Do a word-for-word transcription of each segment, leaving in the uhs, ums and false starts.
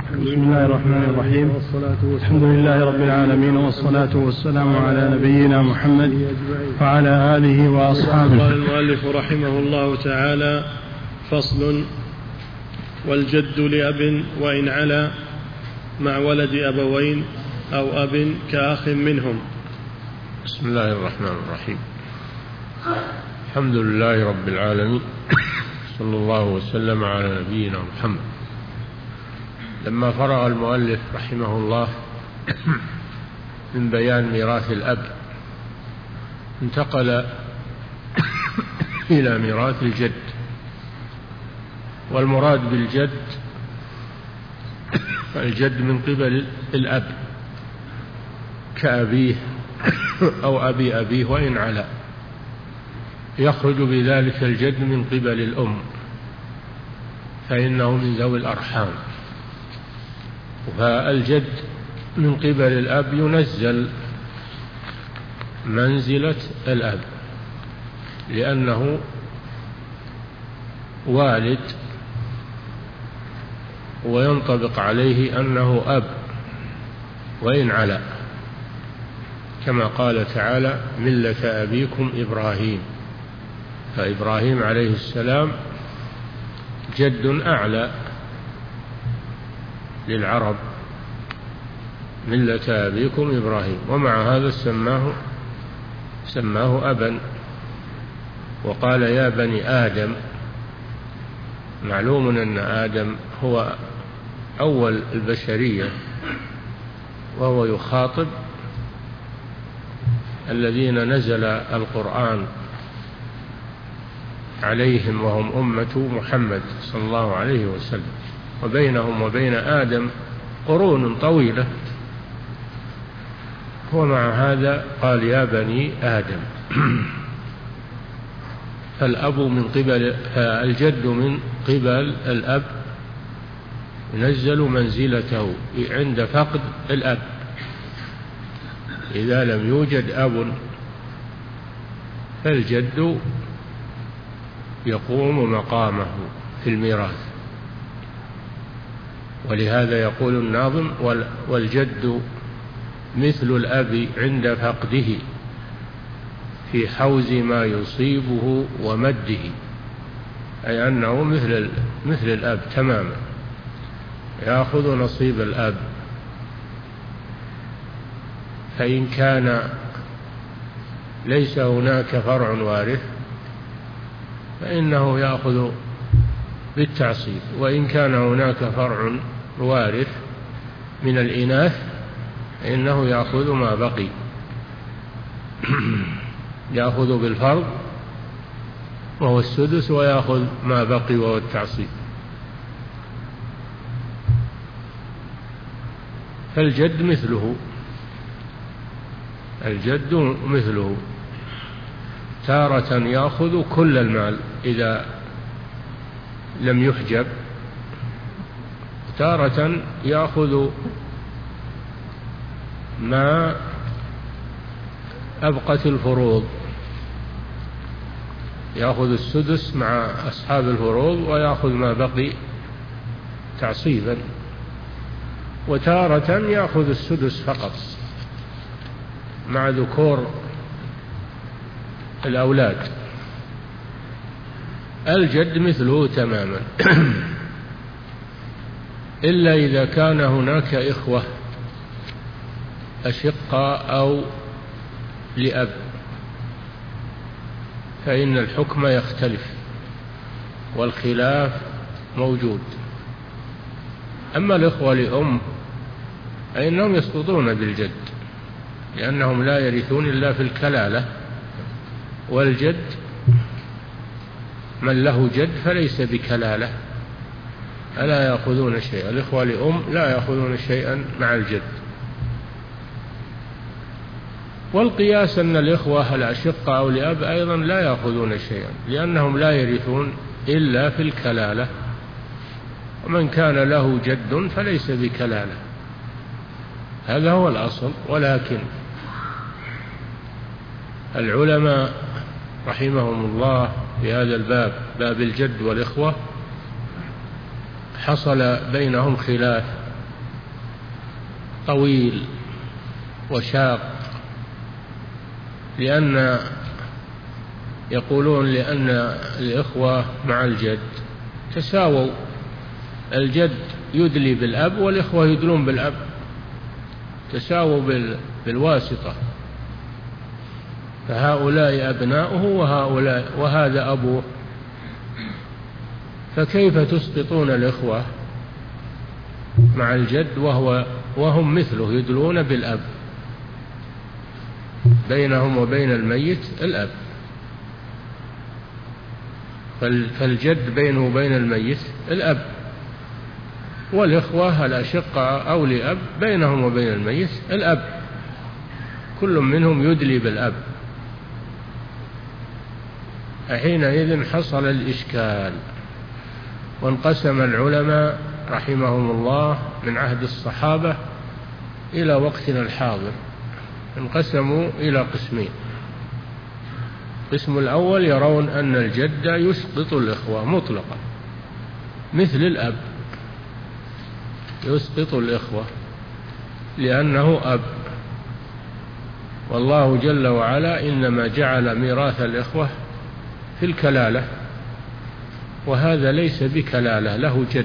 بسم الله الرحمن الرحيم. الحمد لله رب العالمين، والصلاة والسلام على نبينا محمد وعلى آله وأصحابه. قال المؤلف رحمه الله تعالى: فصل: والجد لأب وإن علا مع ولد أبوين أو أب كأخ منهم. بسم الله الرحمن الرحيم. الحمد لله رب العالمين، صلى الله وسلم على نبينا محمد. لما فرغ المؤلف رحمه الله من بيان ميراث الأب، انتقل إلى ميراث الجد. والمراد بالجد الجد من قبل الأب كأبيه أو أبي أبيه وإن علا، يخرج بذلك الجد من قبل الأم، فإنه من ذوي الأرحام. فالجد من قبل الأب ينزل منزلة الأب، لأنه والد وينطبق عليه أنه أب وإن علا، كما قال تعالى: ملة أبيكم إبراهيم. فإبراهيم عليه السلام جد أعلى للعرب، ملة أبيكم إبراهيم، ومع هذا سماه سماه أبا، وقال: يا بني آدم. معلوم أن آدم هو أول البشرية، وهو يخاطب الذين نزل القرآن عليهم وهم أمة محمد صلى الله عليه وسلم، وبينهم وبين آدم قرون طويلة، ومع هذا قال: يا بني آدم. فالأب من قبل الجد من قبل الأب ينزل منزلته عند فقد الأب. إذا لم يوجد أب فالجد يقوم مقامه في الميراث. ولهذا يقول الناظم: والجد مثل الأب عند فقده في حوز ما يصيبه ومده، أي أنه مثل مثل الأب تماما، يأخذ نصيب الأب. فإن كان ليس هناك فرع وارث فإنه يأخذ بالتعصيب، وإن كان هناك فرع وارث من الإناث فإنه يأخذ ما بقي، يأخذ بالفرض وهو السدس، ويأخذ ما بقي وهو التعصيب. فالجد مثله الجد مثله تارة يأخذ كل المال إذا لم يحجب، تارة يأخذ ما أبقت الفروض، يأخذ السدس مع أصحاب الفروض ويأخذ ما بقي تعصيبا، وتارة يأخذ السدس فقط مع ذكور الأولاد. الجد مثله تماما إلا إذا كان هناك إخوة أشقاء أو لأب، فإن الحكم يختلف والخلاف موجود. أما الإخوة لأم فإنهم يسقطون بالجد، لأنهم لا يرثون إلا في الكلالة، والجد من له جد فليس بكلالة، فلا يأخذون شيئا. الإخوة لأم لا يأخذون شيئا مع الجد. والقياس أن الإخوة الأشقة أو لأب أيضا لا يأخذون شيئا، لأنهم لا يرثون إلا في الكلالة، ومن كان له جد فليس بكلالة، هذا هو الأصل. ولكن العلماء رحمهم الله في هذا الباب، باب الجد والإخوة، حصل بينهم خلاف طويل وشاق، لأن يقولون لأن الإخوة مع الجد تساووا، الجد يدلي بالأب والإخوة يدلون بالأب، تساووا بالواسطة، فهؤلاء أبناؤه وهؤلاء وهذا أبوه، فكيف تسقطون الإخوة مع الجد وهو وهم مثله يدلون بالأب؟ بينهم وبين الميت الأب، فالجد بينه وبين الميت الأب، والإخوة الأشقاء أو لأب بينهم وبين الميت الأب، كل منهم يدلي بالأب. حينئذ حصل الإشكال، وانقسم العلماء رحمهم الله من عهد الصحابة إلى وقتنا الحاضر، انقسموا إلى قسمين. القسم الأول يرون أن الجد يسقط الإخوة مطلقا مثل الأب، يسقط الإخوة لأنه أب، والله جل وعلا إنما جعل ميراث الإخوة في الكلالة، وهذا ليس بكلالة، له جد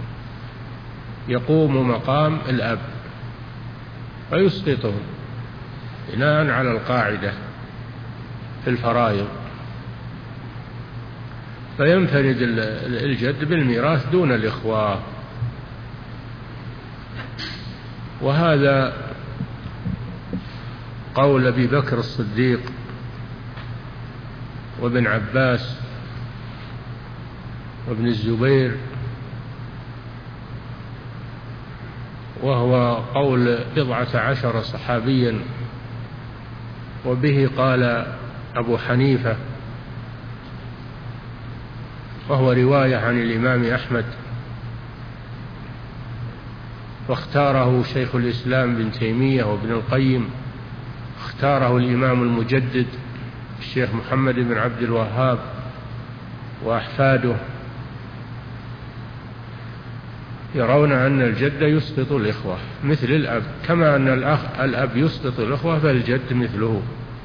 يقوم مقام الأب ويسقطه بناء على القاعدة في الفرائض، فينفرد الجد بالميراث دون الإخوة. وهذا قول أبي بكر الصديق وابن عباس وابن الزبير، وهو قول بضعة عشر صحابيا، وبه قال أبو حنيفة، وهو رواية عن الإمام أحمد، واختاره شيخ الإسلام بن تيمية وابن القيم، اختاره الإمام المجدد الشيخ محمد بن عبد الوهاب وأحفاده، يرون أن الجد يسقط الإخوة مثل الأب، كما أن الأخ الأب يسقط الإخوة فالجد مثله.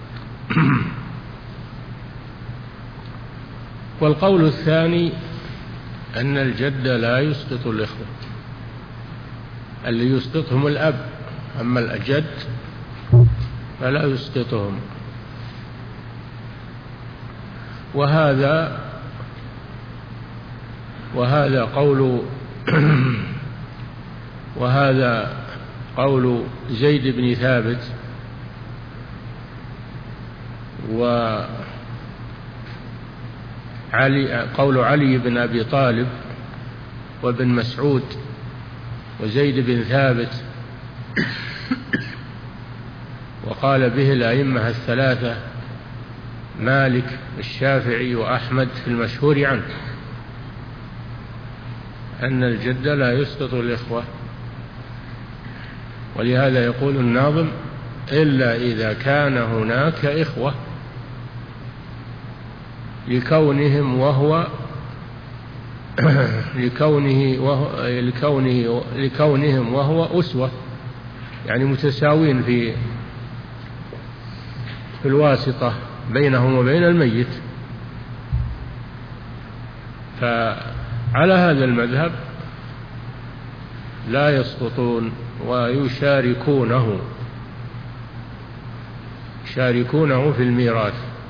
والقول الثاني أن الجد لا يسقط الإخوة، اللي يسقطهم الأب، أما الجد فلا يسقطهم. وهذا وهذا قول وهذا قول زيد بن ثابت، وعلي قول علي بن أبي طالب وابن مسعود وزيد بن ثابت، وقال به الأئمة الثلاثة مالك الشافعي وأحمد في المشهور عنه، أن الجد لا يسقط الإخوة. ولهذا يقول الناظم: إلا إذا كان هناك إخوة لكونهم وهو لكونه وهو لكونه لكونهم وهو أسوة، يعني متساوين في في الواسطة بينهم وبين الميت. فعلى هذا المذهب لا يسقطون ويشاركونه يشاركونه في الميراث،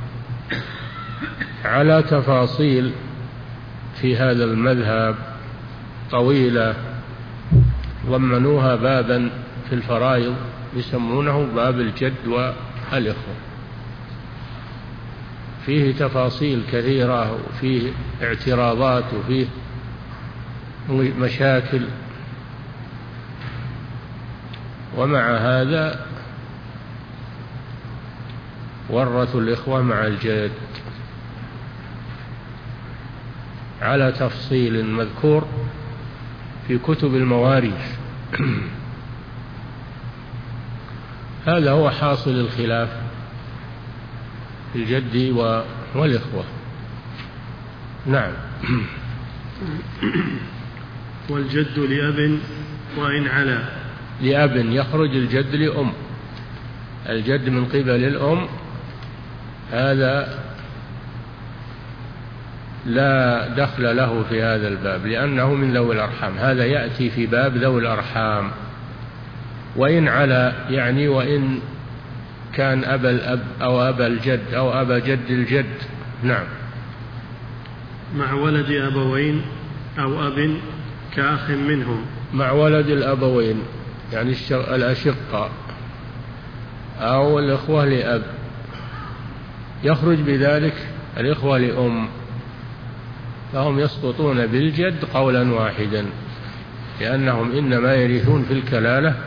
على تفاصيل في هذا المذهب طويلة ضمنوها بابا في الفرائض يسمونه باب الجد والإخوة، فيه تفاصيل كثيرة وفيه اعتراضات وفيه مشاكل، ومع هذا ورثوا الإخوة مع الجد على تفصيل مذكور في كتب المواريث. هذا هو حاصل الخلاف في الجد والإخوة. نعم. والجد لأب وإن علا. لأب يخرج الجد لأم. الجد من قبل الأم هذا لا دخل له في هذا الباب لأنه من ذوي الأرحام، هذا يأتي في باب ذوي الأرحام. وإن على يعني وإن كان أبا الأب أو أبا الجد أو أبا جد الجد. نعم. مع ولد أبوين أو أب كأخ منهم. مع ولد الأبوين يعني الأشقاء أو الإخوة لأب، يخرج بذلك الإخوة لأم، فهم يسقطون بالجد قولا واحدا، لأنهم إنما يرثون في الكلالة،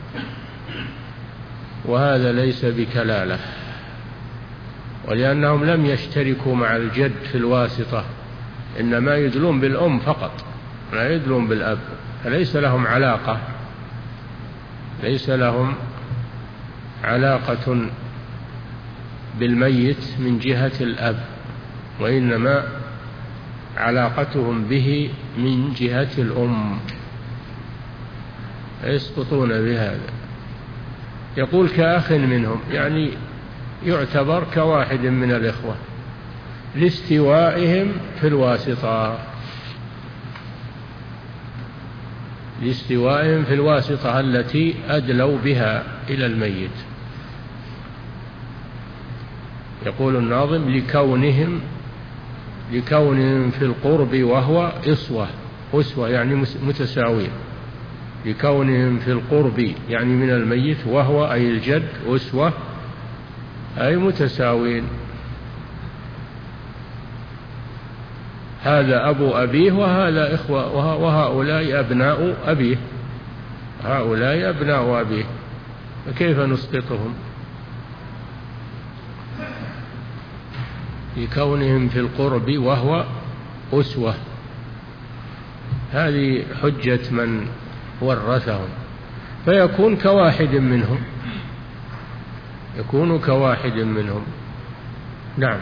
وهذا ليس بكلالة، ولأنهم لم يشتركوا مع الجد في الواسطة، إنما يدلون بالأم فقط لا يدلون بالأب، فليس لهم علاقة ليس لهم علاقة بالميت من جهة الأب، وإنما علاقتهم به من جهة الأم، يسقطون بهذا. يقول كأخ منهم يعني يعتبر كواحد من الإخوة لاستوائهم في الواسطة لاستوائهم في الواسطة التي أدلوا بها إلى الميت. يقول الناظم لكونهم لكونهم في القرب وهو إصوة، أسوة يعني متساوية، لكونهم في القرب يعني من الميت، وهو أي الجد أسوة أي متساوين. هذا أبو أبيه وهذا إخوة، وهؤلاء أبناء أبيه، هؤلاء أبناء أبيه، فكيف نسقطهم؟ لكونهم في القرب وهو أسوة، هذه حجة من ورثهم، فيكون كواحد منهم يكون كواحد منهم. نعم.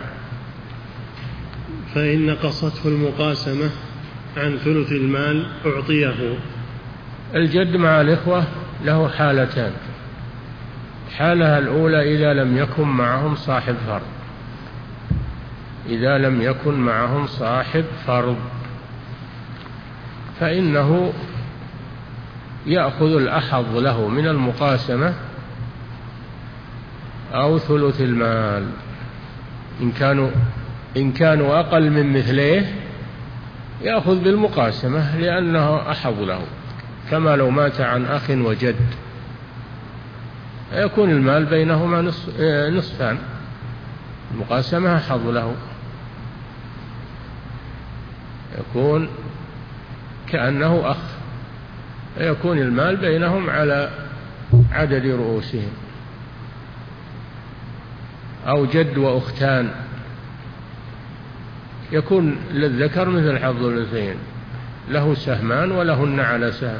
فإن نقصته المقاسمة عن ثلث المال أعطيه. الجد مع الإخوة له حالتان، حالها الأولى إذا لم يكن معهم صاحب فرض، إذا لم يكن معهم صاحب فرض فإنه يأخذ الأحظ له من المقاسمة أو ثلث المال. إن كانوا إن كانوا أقل من مثليه يأخذ بالمقاسمة لأنه أحظ له، كما لو مات عن أخ وجد يكون المال بينهما نصفان، المقاسمة أحظ له، يكون كأنه أخ، يكون المال بينهم على عدد رؤوسهم. أو جد وأختان يكون للذكر مثل حظ الأنثيين، له سهمان ولهن على سهم،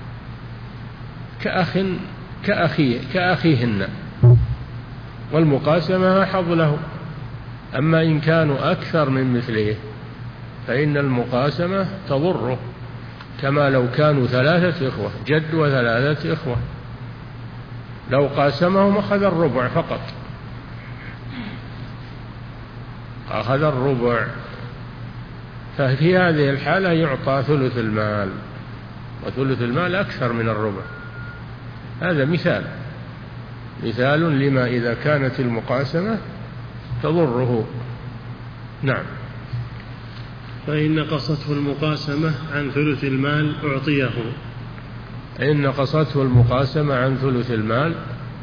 كأخ كأخيه كأخيهن، والمقاسمة حظ له. أما إن كانوا أكثر من مثله فإن المقاسمة تضره، كما لو كانوا ثلاثة إخوة، جد وثلاثة إخوة، لو قاسمهم أخذ الربع فقط، أخذ الربع، ففي هذه الحالة يعطى ثلث المال، وثلث المال أكثر من الربع. هذا مثال مثال لما إذا كانت المقاسمة تضره. نعم. فإن نقصته المقاسمة عن ثلث المال أعطيه. إن نقصته المقاسمة عن ثلث المال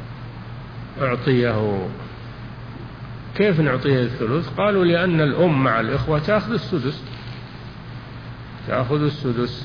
أعطيه. كيف نعطيه الثلث؟ قالوا لأن الأم مع الإخوة تأخذ السدس، تأخذ السدس،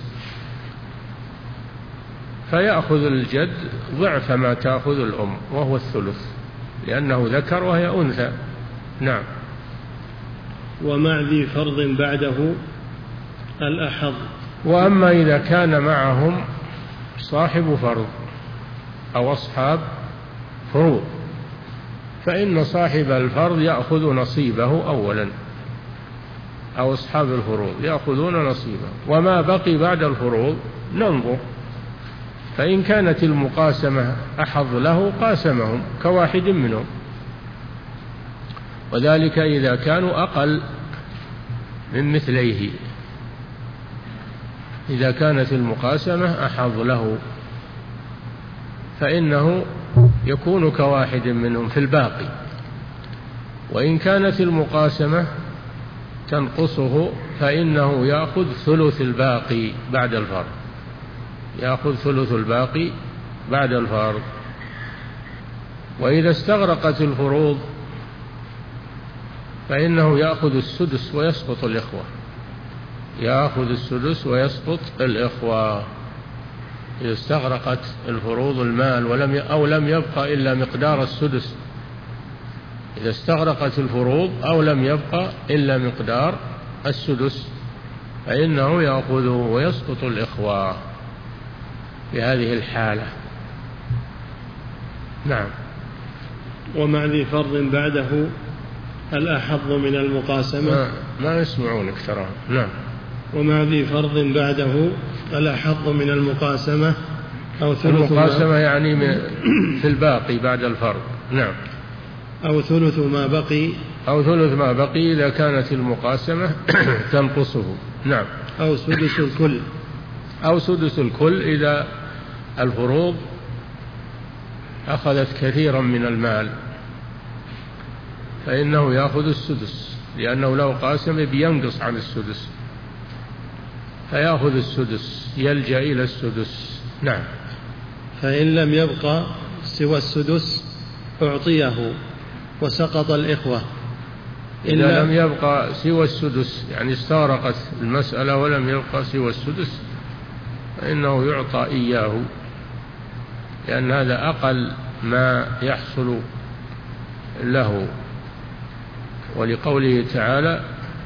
فيأخذ الجد ضعف ما تأخذ الأم وهو الثلث، لأنه ذكر وهي أنثى. نعم. ومع ذي فرض بعده الأحظ. وأما إذا كان معهم صاحب فرض أو أصحاب فروض فإن صاحب الفرض يأخذ نصيبه أولا، أو أصحاب الفروض يأخذون نصيبه، وما بقي بعد الفروض ننظر فإن كانت المقاسمة أحظ له قاسمهم كواحد منهم، وذلك إذا كانوا أقل من مثليه، إذا كانت المقاسمة أحظ له فإنه يكون كواحد منهم في الباقي. وإن كانت المقاسمة تنقصه فإنه يأخذ ثلث الباقي بعد الفرض، يأخذ ثلث الباقي بعد الفرض. وإذا استغرقت الفروض فإنه يأخذ السدس ويسقط الإخوة، يأخذ السدس ويسقط الإخوة. إذا استغرقت الفروض المال ولم أو لم يبقى إلا مقدار السدس، إذا استغرقت الفروض أو لم يبقى إلا مقدار السدس فإنه يأخذه ويسقط الإخوة في هذه الحالة. نعم. ومع ذي فرض بعده الأحظ من المقاسمة. ما, ما يسمعونك ترى. نعم. ومع ذي فرض بعده الأحظ من المقاسمة أو ثلث المقاسمة يعني في الباقي بعد الفرض. نعم. أو ثلث ما بقي، أو ثلث ما بقي إذا كانت المقاسمة تنقصه. نعم. أو سدس الكل، أو سدس الكل إذا الفروض أخذت كثيرا من المال فإنه يأخذ السدس، لأنه لو قاسم بينقص عن السدس فيأخذ السدس، يلجأ إلى السدس. نعم. فإن لم يبقى سوى السدس أعطيه وسقط الإخوة. إذا لم يبقى سوى السدس يعني استغرقت المسألة ولم يبقى سوى السدس فإنه يعطى إياه، لأن هذا أقل ما يحصل له. ولقوله تعالى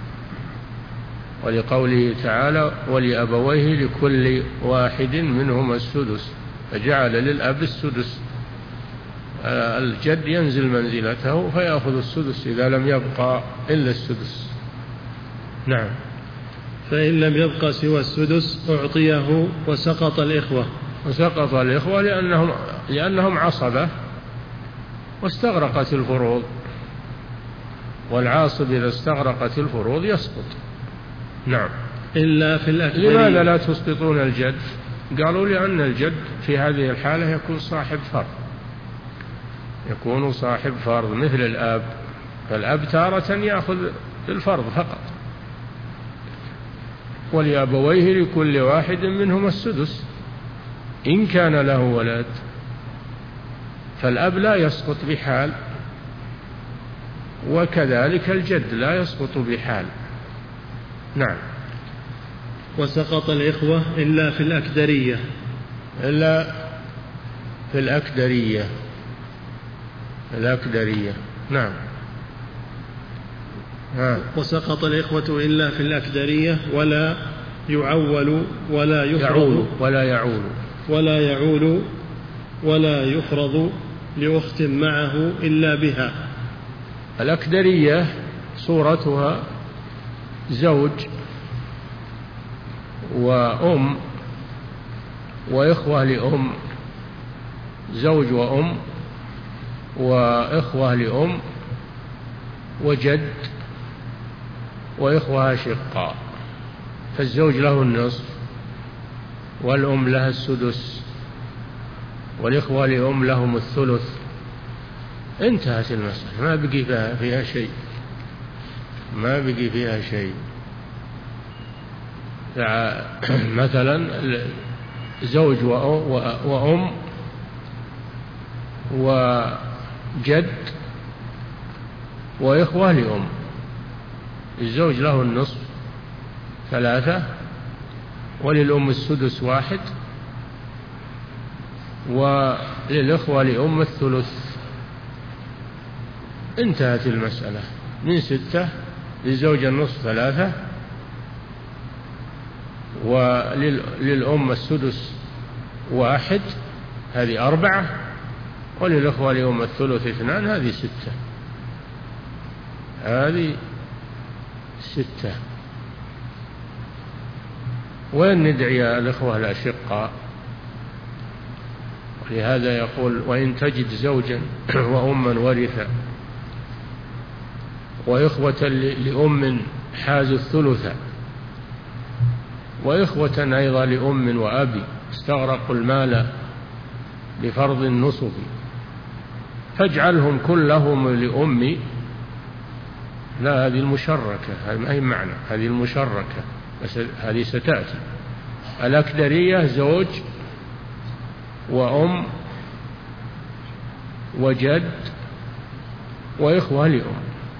ولقوله تعالى ولأبويه لكل واحد منهما السدس، فجعل للأب السدس، الجد ينزل منزلته فيأخذ السدس إذا لم يبقى إلا السدس. نعم. فإن لم يبقى سوى السدس أعطيه وسقط الإخوة. وسقط الإخوة لأنهم, لأنهم عصبة واستغرقت الفروض، والعاصب إذا استغرقت الفروض يسقط. نعم. إلا في الأكبرية. لماذا لا تسقطون الجد؟ قالوا لأن الجد في هذه الحالة يكون صاحب فرض، يكون صاحب فرض مثل الأب، فالأب تارة يأخذ الفرض فقط. ولأبويه لكل واحد منهما السدس إن كان له ولد، فالأب لا يسقط بحال، وكذلك الجد لا يسقط بحال. نعم. وسقط الإخوة إلا في الأكدرية. إلا في الأكدرية. الأكدرية. نعم. ها. وسقط الإخوة إلا في الأكدرية ولا يعول ولا يفرض ولا يعول ولا يعول ولا يفرض لأخت معه إلا بها. الأكدرية صورتها زوج وأم وإخوة لأم، زوج وأم وإخوة لأم وجد وإخوة أشقاء، فالزوج له النصف والأم لها السدس والإخوة لأم لهم الثلث. انتهت المسألة، ما بقي فيها شيء، ما بقي فيها شيء. مثلا زوج وأم وجد وإخوة لأم، الزوج له النصف ثلاثة، وللأم السدس واحد، وللإخوة لأم الثلث. انتهت المسألة من ستة، للزوج النصف ثلاثة، وللأم السدس واحد، هذه أربعة، وللأخوة لأم الثلث اثنان، هذه ستة، هذه ستة. وإن ندعي الإخوة الأشقاء لهذا يقول وإن تجد زوجا وأما ورثا وإخوة لأم حازوا الثلث وإخوة أيضا لأم وأبي استغرقوا المال بفرض النصف فاجعلهم كلهم لأمي. لا، هذه المشركة، هذا أي معنى، هذه المشركة بس هذه ستأتي. الأكدرية زوج وأم وجد وإخوة لأم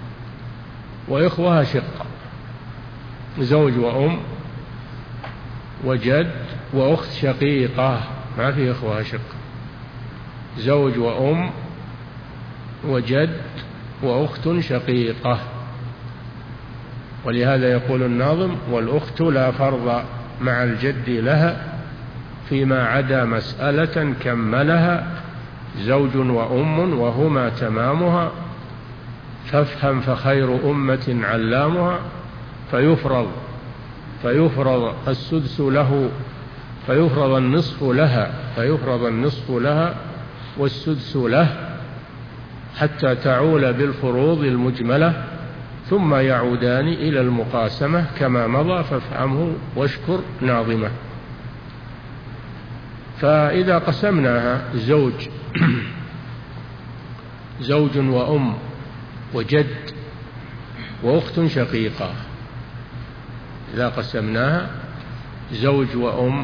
وإخوة شقة، زوج وأم وجد وأخت شقيقة، ما في إخوة شقة، زوج وأم وجد وأخت شقيقة. ولهذا يقول الناظم والأخت لا فرض مع الجد لها فيما عدا مسألة كملها زوج وأم وهما تمامها فافهم فخير أمة علامها فيفرض فيفرض السدس له فيفرض النصف لها فيفرض النصف لها والسدس له حتى تعول بالفروض المجملة ثم يعودان إلى المقاسمة كما مضى فافهمه واشكر ناظمه. فإذا قسمناها زوج زوج وأم وجد وأخت شقيقة، إذا قسمناها زوج وأم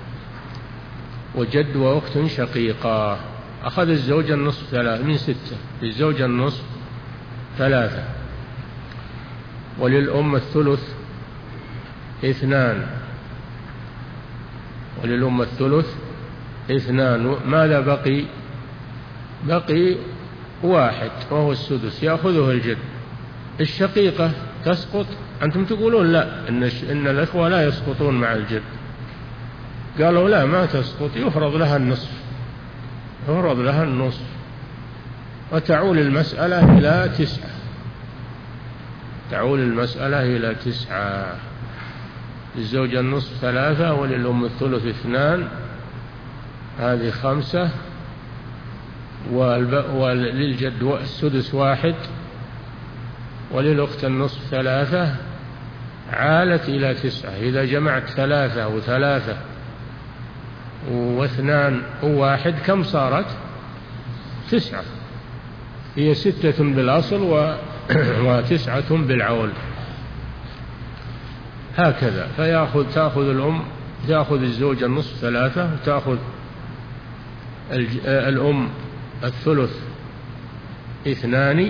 وجد وأخت شقيقة أخذ الزوج النصف ثلاثة من ستة، للزوج النصف ثلاثة، وللأم الثلث اثنان، وللأم الثلث اثنان. ماذا بقي؟ بقي واحد وهو السدس يأخذه الجد. الشقيقة تسقط؟ أنتم تقولون لا، إن, إن الأخوة لا يسقطون مع الجد. قالوا لا، ما تسقط، يفرض لها النصف، يفرض لها النصف وتعول المسألة إلى تسعة، تعول المسألة إلى تسعة. للزوج النصف ثلاثة وللأم الثلث اثنان، هذه خمسة، وللجد السدس واحد، وللأخت النصف ثلاثة، عالت إلى تسعة. إذا جمعت ثلاثة وثلاثة واثنان وواحد كم صارت؟ تسعة. هي ستة بالأصل و... وتسعة بالعول، هكذا. فيأخذ تأخذ الأم تأخذ الزوج النصف ثلاثة، وتأخذ الأم الثلث اثنان،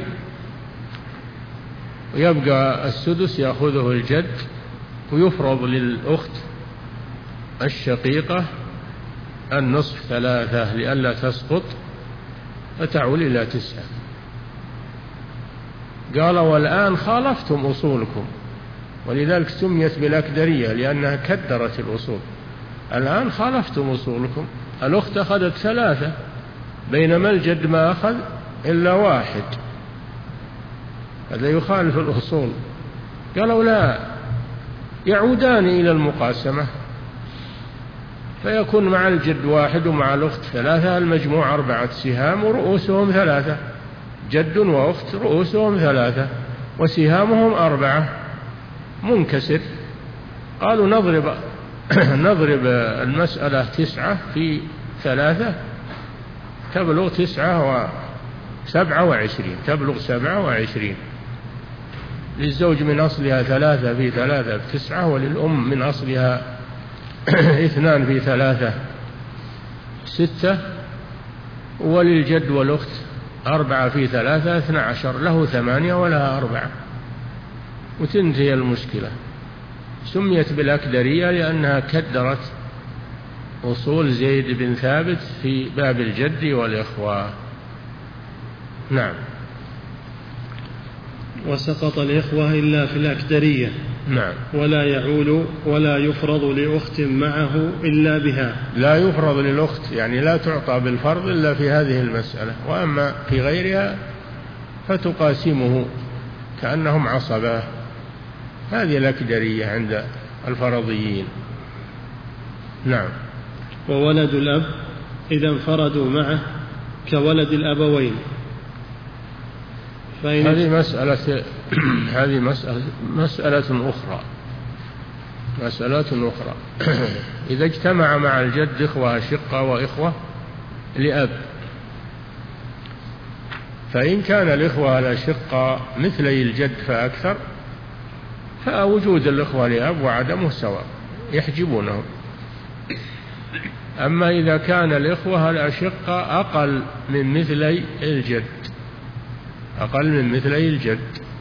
ويبقى السدس يأخذه الجد، ويفرض للأخت الشقيقة النصف ثلاثة لئلا تسقط فتعول إلى تسعة. قال والآن خالفتم أصولكم، ولذلك سميت بالأكدرية لأنها كدرت الأصول. الآن خالفتم أصولكم، الأخت أخذت ثلاثة بينما الجد ما أخذ إلا واحد، هذا يخالف الأصول. قالوا لا، يعودان إلى المقاسمة فيكون مع الجد واحد ومع الأخت ثلاثة، المجموع أربعة سهام ورؤوسهم ثلاثة، جد وأخت رؤوسهم ثلاثة وسهامهم أربعة منكسر. قالوا نضرب نضرب المسألة تسعة في ثلاثة تبلغ تسعة وسبعة وعشرين، تبلغ سبعة وعشرين. للزوج من أصلها ثلاثة في ثلاثة بتسعة، وللأم من أصلها اثنان في ثلاثة ستة، وللجد والأخت أربعة في ثلاثة اثنى عشر، له ثمانية ولها أربعة، وتنتهي المشكلة. سميت بالأكدرية لأنها كدرت أصول زيد بن ثابت في باب الجد والإخوة. نعم. وسقط الإخوة إلا في الأكدرية. نعم. ولا يعول ولا يفرض لأخت معه إلا بها. لا يفرض للأخت، يعني لا تعطى بالفرض إلا في هذه المسألة، وأما في غيرها فتقاسمه كأنهم عصبة. هذه الأكدرية عند الفرضيين. نعم. وولد الأب إذا انفردوا معه كولد الأبوين. هذه مسألة هذه مسألة مسألة أخرى مسألة أخرى إذا اجتمع مع الجد إخوة أشقة وإخوة لأب، فإن كان الإخوة الأشقة مثلي الجد فأكثر، فوجود الإخوة لأب وعدمه سواء يحجبونهم. أما إذا كان الإخوة الأشقة أقل من مثلي الجد أقل من مثلي الجد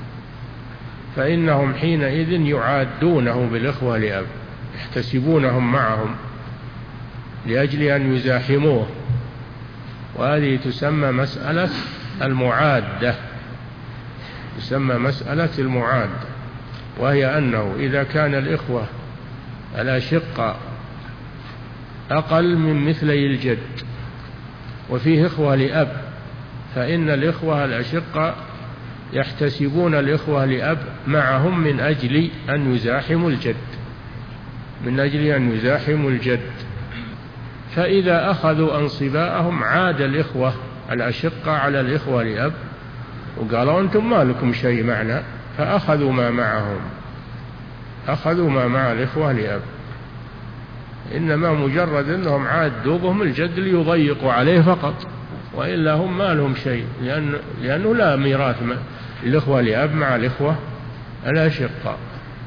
فإنهم حينئذ يعادونه بالإخوة لأب، يحتسبونهم معهم لأجل أن يزاحموه، وهذه تسمى مسألة المعادة تسمى مسألة المعادة وهي أنه إذا كان الإخوة الأشقة أقل من مثلي الجد وفيه إخوة لأب، فإن الإخوة الأشقة يحتسبون الإخوة لأب معهم من أجل أن يزاحموا الجد من أجل أن يزاحموا الجد فإذا أخذوا أنصباءهم عاد الإخوة الأشقة على الإخوة لأب وقالوا أنتم ما لكم شيء معنا، فأخذوا ما معهم أخذوا ما مع الإخوة لأب، إنما مجرد أنهم عادوا بهم الجد ليضيقوا عليه فقط، وإلا هم ما لهم شيء، لأن لأنه لا ميراث الإخوة لأب مع الإخوة الأشقاء.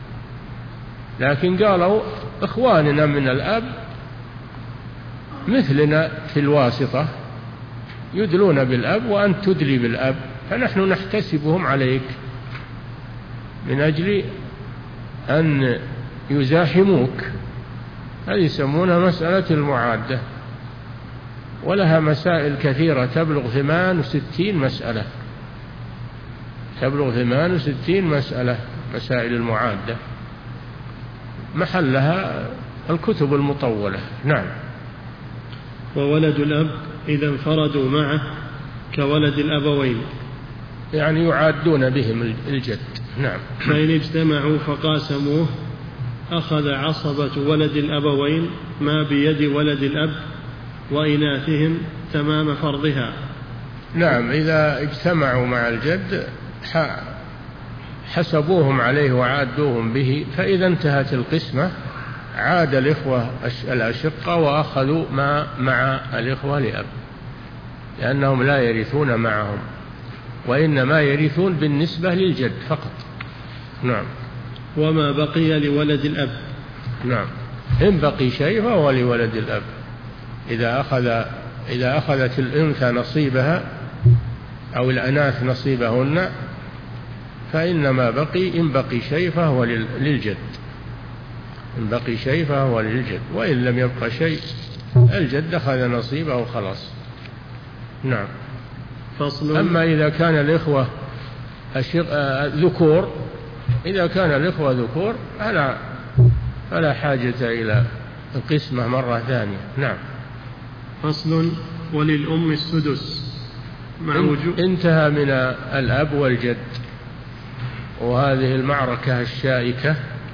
لكن قالوا إخواننا من الأب مثلنا في الواسطة يدلون بالأب وأنت تدلي بالأب، فنحن نحتسبهم عليك من أجل أن يزاحموك. هذه يسمونها مسألة المعادة، ولها مسائل كثيرة تبلغ ثمان وستين مسألة تبلغ ثمان وستين مسألة مسائل المعادة، محلها الكتب المطولة. نعم. وولد الأب إذا انفردوا معه كولد الأبوين، يعني يعادون بهم الجد. نعم. فإن اجتمعوا فقاسموه أخذ عصبة ولد الأبوين ما بيد ولد الأب وإناثهم تمام فرضها. نعم. إذا اجتمعوا مع الجد حسبوهم عليه وعادوهم به، فإذا انتهت القسمة عاد الإخوة الأشقة وأخذوا ما مع الإخوة لأب، لأنهم لا يرثون معهم، وإنما يرثون بالنسبة للجد فقط. نعم. وما بقي لولد الأب. نعم. إن بقي شيء فهو لولد الأب. إذا أخذ إذا أخذت الأنثى نصيبها أو الأناث نصيبهن فإنما بقي إن بقي شيء فهو للجد إن بقي شيء فهو للجد وإن لم يبقى شيء الجد أخذ نصيبه خلاص. نعم. فصل. أما إذا كان الإخوة ذكور إذا كان الإخوة ذكور فلا فلا حاجة إلى القسمة مرة ثانية. نعم. فصل. وللأم السدس مع وجود. انتهى من الأب والجد، وهذه المعركة الشائكة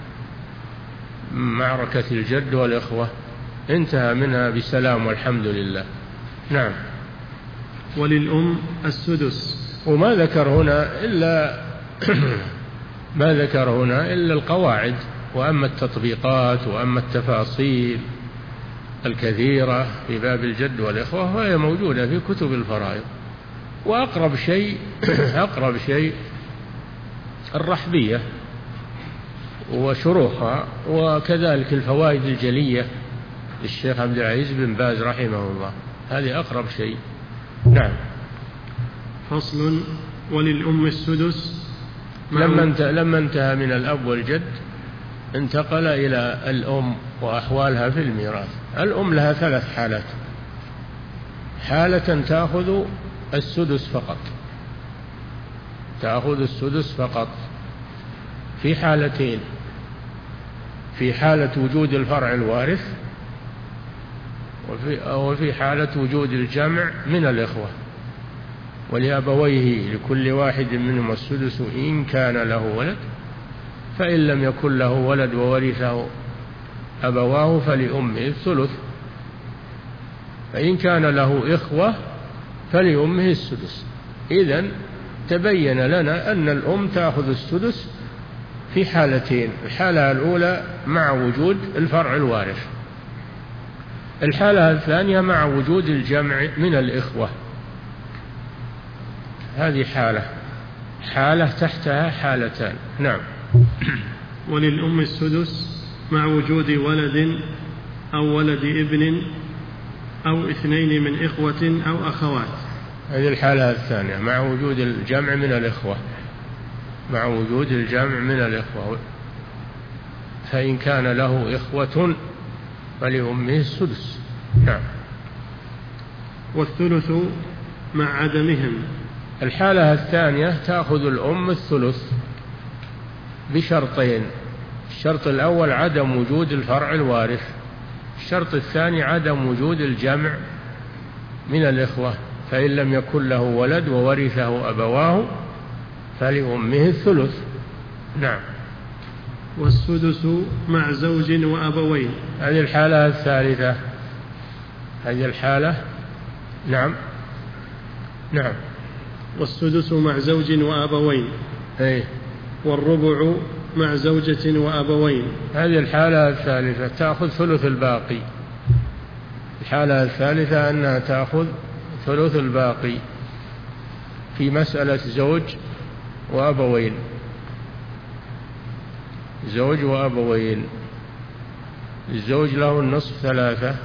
معركة الجد والإخوة انتهى منها بسلام والحمد لله. نعم. وللأم السدس. وما ذكر هنا إلا ما ذكر هنا إلا القواعد، وأما التطبيقات وأما التفاصيل الكثيرة في باب الجد والإخوة فهي موجودة في كتب الفرائض. وأقرب شيء أقرب شيء الرحبية وشروحها، وكذلك الفوائد الجلية للشيخ عبد العزيز بن باز رحمه الله، هذه أقرب شيء. نعم. فصل. وللأم السدس. لما انتهى, لما انتهى من الأب والجد انتقل إلى الأم وأحوالها في الميراث. الأم لها ثلاث حالات: حالة تأخذ السدس فقط تأخذ السدس فقط في حالتين: في حالة وجود الفرع الوارث، وفي, وفي حالة وجود الجمع من الإخوة، ولأبويه لكل واحد منهم السدس إن كان له ولد، فإن لم يكن له ولد وورثه أبواه فلأمه الثلث. فإن كان له إخوة فلأمه السدس. إذن تبين لنا أن الأم تأخذ السدس في حالتين: الحالة الأولى مع وجود الفرع الوارث، الحالة الثانية مع وجود الجمع من الإخوة. هذه حالة حالة تحتها حالتان. نعم. وللأم السدس مع وجود ولد أو ولد ابن أو اثنين من إخوة أو أخوات. هذه الحالة الثانية مع وجود الجمع من الإخوة، مع وجود الجمع من الإخوة. فإن كان له إخوة فلأمه السدس. نعم. والثلث مع عدمهم. الحالة الثانية تأخذ الأم الثلث بشرطين: الشرط الأول عدم وجود الفرع الوارث، الشرط الثاني عدم وجود الجمع من الإخوة. فإن لم يكن له ولد وورثه أبواه فلأمه الثلث. نعم. والسدس مع زوج وأبوين. هذه الحالة الثالثة. هذه الحالة. نعم. نعم. والسدس مع زوج وأبوين. أي. والربع مع زوجة وأبوين. هذه الحالة الثالثة تأخذ ثلث الباقي. الحالة الثالثة أنها تأخذ ثلث الباقي في مسألة زوج وأبوين. زوج وأبوين، الزوج له النصف ثلاثة،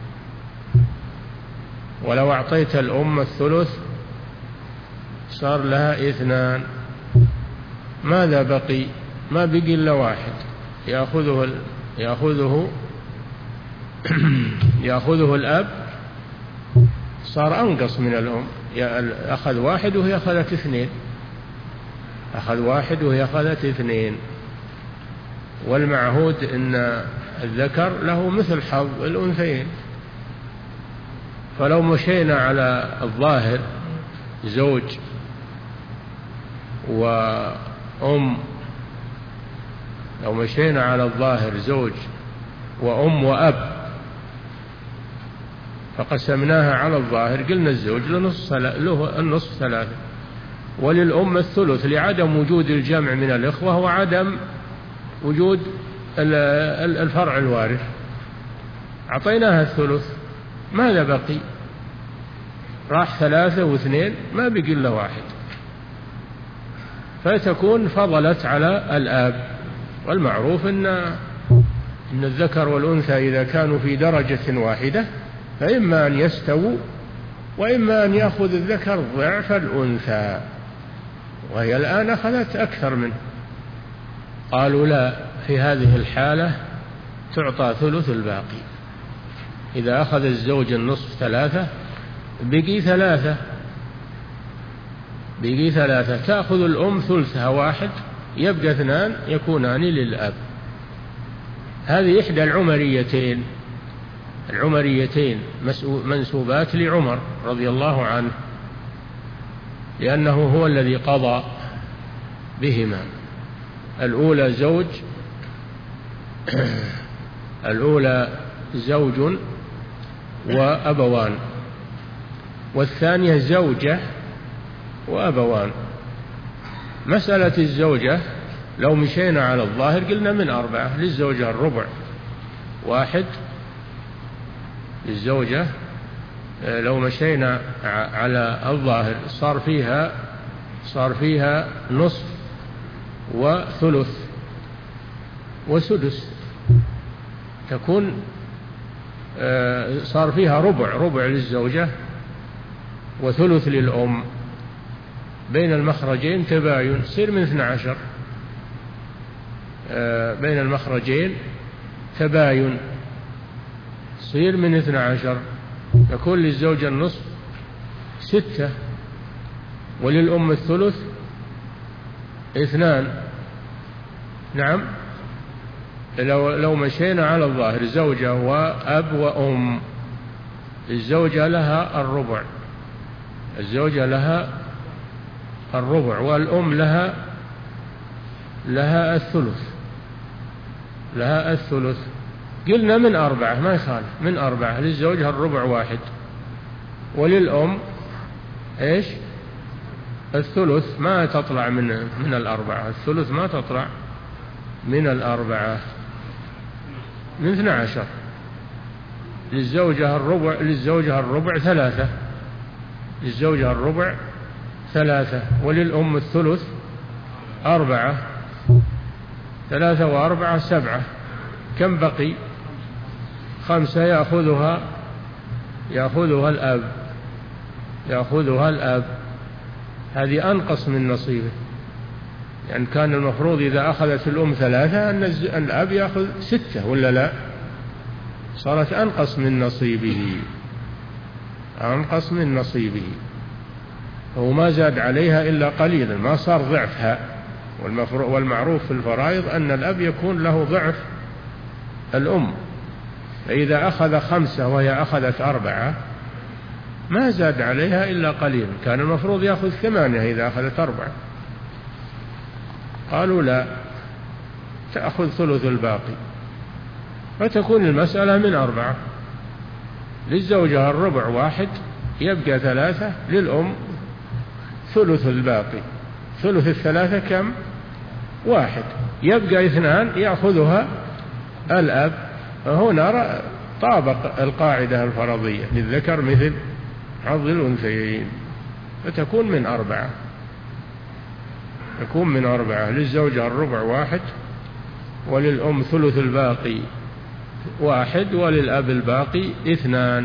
ولو أعطيت الأم الثلث صار لها اثنان. ماذا بقي؟ ما بقي إلا واحد يأخذه يأخذه يأخذه الأب، صار أنقص من الأم. أخذ واحد وهي أخذت اثنين، أخذ واحد وهي أخذت اثنين. والمعهود أن الذكر له مثل حظ الأنثيين. فلو مشينا على الظاهر زوج وأم، لو مشينا على الظاهر زوج وأم وأب فقسمناها على الظاهر قلنا الزوج له النصف ثلاثة، وللأم الثلث لعدم وجود الجمع من الإخوة وعدم وجود الفرع الوارث. أعطيناها الثلث، ماذا بقي؟ راح ثلاثة واثنين، ما بقي إلا واحد، فتكون فضلت على الآب. والمعروف أن إن الذكر والأنثى إذا كانوا في درجة واحدة فإما أن يستووا وإما أن يأخذ الذكر ضعف الأنثى، وهي الآن أخذت أكثر منه. قالوا لا، في هذه الحالة تعطى ثلث الباقي. إذا أخذ الزوج النصف ثلاثة بقي ثلاثة بقي ثلاثة تأخذ الأم ثلثها واحد، يبقى اثنان يكونان للأب. هذه إحدى العمريتين العمريتين منسوبات لعمر رضي الله عنه، لأنه هو الذي قضى بهما. الأولى زوج الأولى زوج وأبوان، والثانية زوجة وأبوان. مسألة الزوجة لو مشينا على الظاهر قلنا من أربعة، للزوجة الربع واحد، للزوجة لو مشينا على الظاهر صار فيها صار فيها نصف وثلث وسدس، تكون صار فيها ربع ربع للزوجة وثلث للأم. بين المخرجين تباين، يصير من اثنى عشر. بين المخرجين تباين، يصير من اثنى عشر، يكون للزوجة النصف ستة، وللأم الثلث اثنان. نعم. لو لو مشينا على الظاهر زوجة وأب وأم، الزوجة لها الربع، الزوجة لها الربع، والأم لها لها الثلث لها الثلث. قلنا من أربعة، ما يخالف، من أربعة، للزوجة الربع واحد وللأم إيش؟ الثلث، ما تطلع من من الأربعة، الثلث ما تطلع من الأربعة، من اثنى عشر. للزوجة الربع، للزوجة الربع ثلاثة، للزوجة الربع ثلاثة، وللأم الثلث أربعة، ثلاثة وأربعة سبعة، كم بقي؟ خمسة يأخذها يأخذها الأب، يأخذها الأب، هذه أنقص من نصيبه، يعني كان المفروض إذا أخذت الأم ثلاثة أن الأب يأخذ ستة ولا لا؟ صارت أنقص من نصيبه، أنقص من نصيبه، هو ما زاد عليها إلا قليلا، ما صار ضعفها. والمعروف في الفرائض أن الأب يكون له ضعف الأم، فإذا أخذ خمسة وهي أخذت أربعة ما زاد عليها إلا قليلا، كان المفروض يأخذ ثمانية إذا أخذت أربعة، قالوا لا، تأخذ ثلث الباقي، فتكون المسألة من أربعة. للزوجة الربع واحد، يبقى ثلاثة، للأم ثلث الباقي، ثلث الثلاثة كم؟ واحد، يبقى اثنان يأخذها الأب. هنا طابق القاعدة الفرضية، للذكر مثل حظ الأنثيين، فتكون من أربعة، تكون من أربعة. للزوجة الربع واحد، وللأم ثلث الباقي واحد، وللأب الباقي اثنان.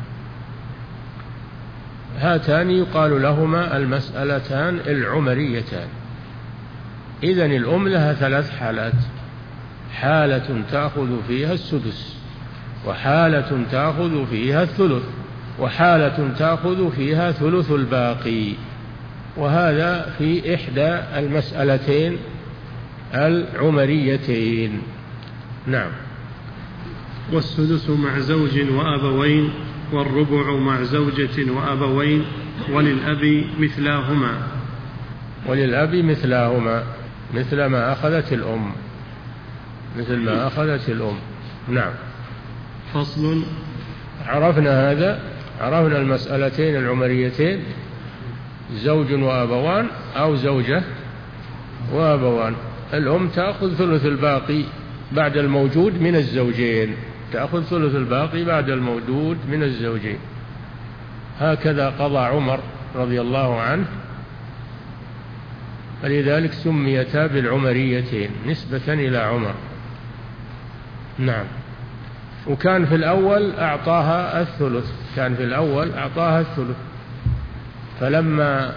هاتان يقال لهما المسألتان العمريتان. إذن الأم لها ثلاث حالات: حالة تأخذ فيها السدس، وحالة تأخذ فيها الثلث، وحالة تأخذ فيها ثلث الباقي، وهذا في إحدى المسألتين العمريتين. نعم. والسدس مع زوج وأبوين، والربع مع زوجة وأبوين، وللأب مثلاهما. وللأب مثلاهما، مثل ما أخذت الأم، مثل ما أخذت الأم. نعم. فصل. عرفنا هذا، عرفنا المسألتين العمريتين: زوج وأبوان أو زوجة وأبوان. الأم تأخذ ثلث الباقي بعد الموجود من الزوجين، تأخذ ثلث الباقي بعد الموجود من الزوجين. هكذا قضى عمر رضي الله عنه، فلذلك سميتا بالعمريتين نسبة إلى عمر. نعم. وكان في الأول أعطاها الثلث، كان في الأول أعطاها الثلث، فلما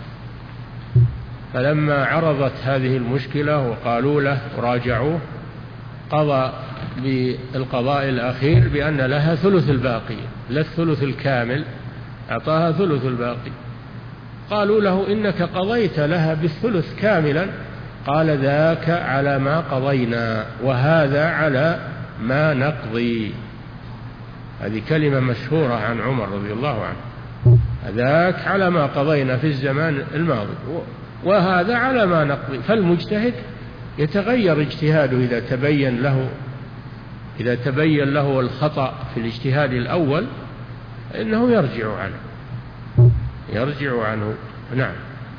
فلما عرضت هذه المشكلة وقالوا له وراجعوه، قضى بالقضاء الأخير بأن لها ثلث الباقي، لا الثلث الكامل، أعطاها ثلث الباقي. قالوا له: إنك قضيت لها بالثلث كاملا. قال: ذاك على ما قضينا، وهذا على ما نقضي. هذه كلمة مشهورة عن عمر رضي الله عنه: ذاك على ما قضينا في الزمان الماضي، وهذا على ما نقضي. فالمجتهد يتغير اجتهاده إذا تبين له إذا تبين له الخطأ في الاجتهاد الأول، إنه يرجع عنه يرجع عنه. نعم.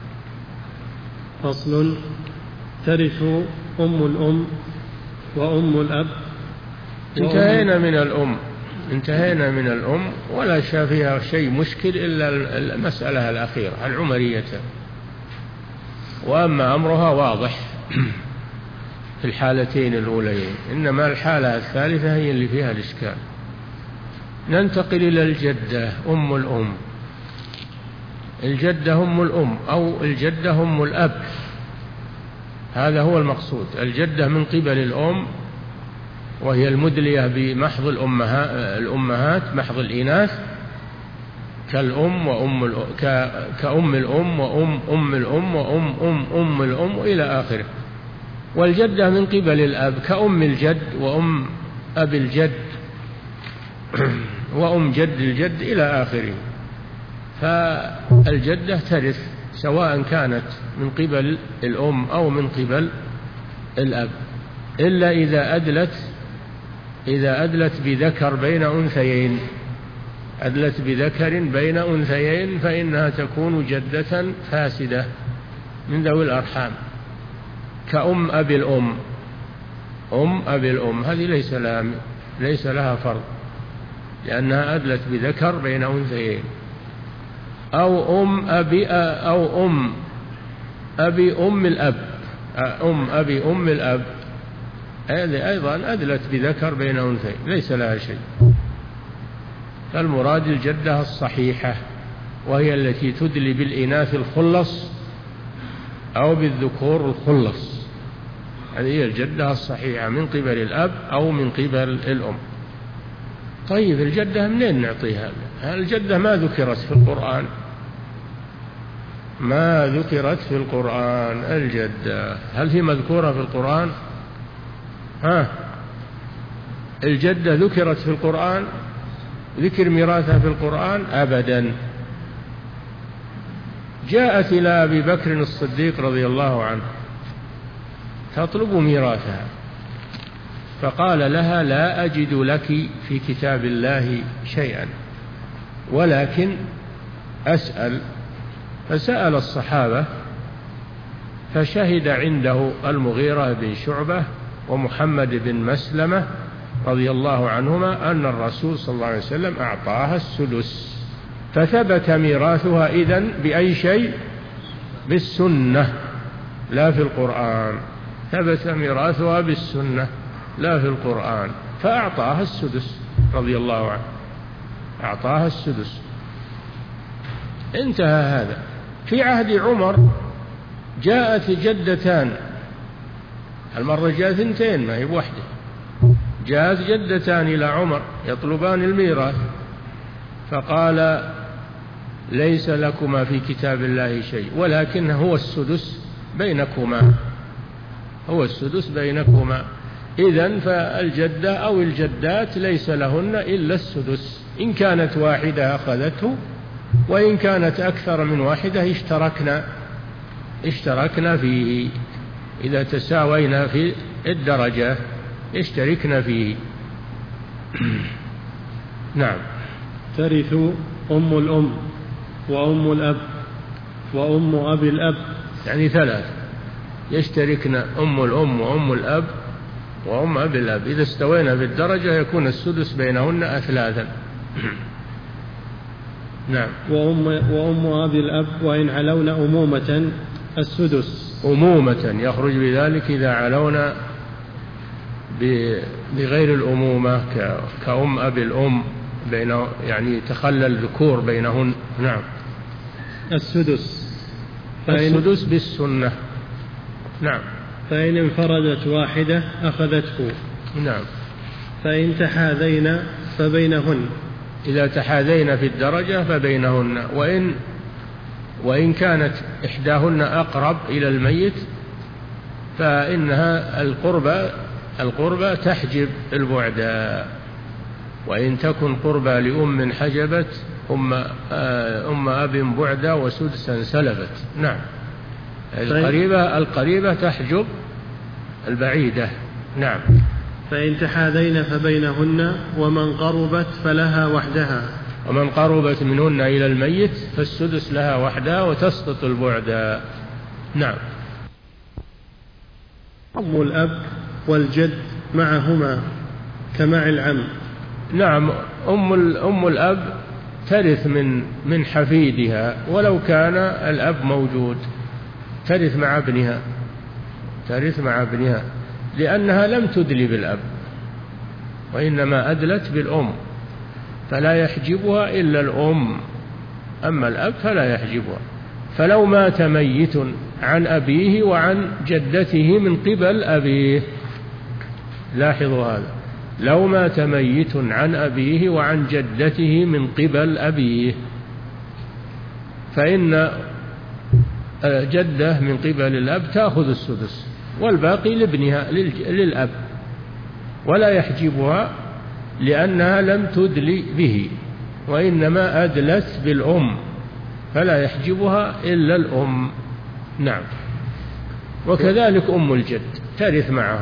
فصل. ترث أم الأم وأم الأب. انتهينا من الأم انتهينا من الأم ولا شاء فيها شيء مشكل إلا المسألة الأخيرة العمرية، وأما أمرها واضح في الحالتين الأولين، إنما الحالة الثالثة هي اللي فيها الإشكال. ننتقل إلى الجدة أم الأم. الجدة أم الأم أو الجدة أم الأب، هذا هو المقصود. الجدة من قبل الأم، وهي المدلية بمحض الأمهات، محض الإناث، كالأم وأم كأم الأم وأم أم الأم وأم أم أم الأم إلى آخره. والجدة من قبل الأب كأم الجد وأم أب الجد وأم جد الجد إلى آخره. فالجدة ترث سواء كانت من قبل الأم أو من قبل الأب، إلا إذا أدلت إذا أدلت بذكر بين أنثيين، أدلت بذكر بين أنثيين فإنها تكون جدة فاسدة من ذوي الأرحام، كأم أبي الأم. أم أبي الأم هذه ليس لها ليس لها فرض، لأنها أدلت بذكر بين أنثيين. أو أم أبي أو أم أبي أم الأب، أم أبي أم الأب هذه أيضا أدلت بذكر بين أنثيين ليس لها شيء. فالمراد الجدة الصحيحة، وهي التي تدلي بالإناث الخلص أو بالذكور الخلص، هذه هي الجدة الصحيحة من قبل الأب أو من قبل الأم. طيب الجدة منين نعطيها؟ الجدة ما ذكرت في القرآن، ما ذكرت في القرآن الجدة. هل هي مذكورة في القرآن؟ ها، الجدة ذكرت في القرآن؟ ذكر ميراثها في القرآن؟ أبدا. جاءت إلى أبي بكر الصديق رضي الله عنه تطلب ميراثها، فقال لها: لا أجد لك في كتاب الله شيئا، ولكن أسأل. فسأل الصحابة، فشهد عنده المغيرة بن شعبة ومحمد بن مسلمة رضي الله عنهما أن الرسول صلى الله عليه وسلم أعطاها السدس. فثبت ميراثها إذن بأي شيء؟ بالسنة لا في القرآن. ثبت ميراثها بالسنة لا في القرآن، فأعطاها السدس رضي الله عنه، أعطاها السدس. انتهى هذا. في عهد عمر جاءت جدتان، المرة جاءت اثنتين ما هي واحدة، جاءت جدتان إلى عمر يطلبان الميراث، فقال: ليس لكما في كتاب الله شيء، ولكن هو السدس بينكما، هو السدس بينكما. إذن فالجدة أو الجدات ليس لهن إلا السدس، إن كانت واحدة أخذته، وإن كانت أكثر من واحدة اشتركنا اشتركنا فيه، إذا تساوينا في الدرجة اشتركنا فيه. نعم. ترث أم الأم وأم الأب وأم أبي الأب، يعني ثلاث يشتركنا أم الأم وأم الأب وأم أبي الأب، إذا استوينا في الدرجة يكون السدس بينهن أثلاثا. نعم. وأم, وأم أبي الأب وإن علون أمومة السدس. أمومة يخرج بذلك إذا علون بغير الأمومة كأم أبي الأم، بين يعني تخلى الذكور بينهن. نعم. السدس. السدس بالسنة. نعم. فإن انفردت واحدة أخذته. نعم. فإن تحاذين فبينهن، إذا تحاذين في الدرجة فبينهن، وإن وإن كانت إحداهن أقرب إلى الميت فإنها القربة القربة تحجب البعد، وإن تكن قربة لأم حجبت أم أم أب بعد وسدسا سلبت. نعم. القريبة القريبة تحجب البعيدة. نعم. فإن تحاذين فبينهن، ومن قربت فلها وحدها. ومن قربت منهن إلى الميت فالسدس لها وحدها وتسقط البعد. نعم. أم الأب والجد معهما كمع العم. نعم. أم أم الأب ترث من من حفيدها ولو كان الأب موجود، ترث مع ابنها، ترث مع ابنها لأنها لم تدلي بالأب وإنما أدلت بالأم، فلا يحجبها إلا الأم، أما الأب فلا يحجبها. فلو مات ميت عن أبيه وعن جدته من قبل أبيه، لاحظوا هذا، لو مات ميت عن أبيه وعن جدته من قبل أبيه فإن جدة من قبل الأب تأخذ السدس والباقي لابنها للأب، ولا يحجبها لأنها لم تدلي به وإنما أدلت بالأم، فلا يحجبها إلا الأم. نعم. وكذلك أم الجد ترث معه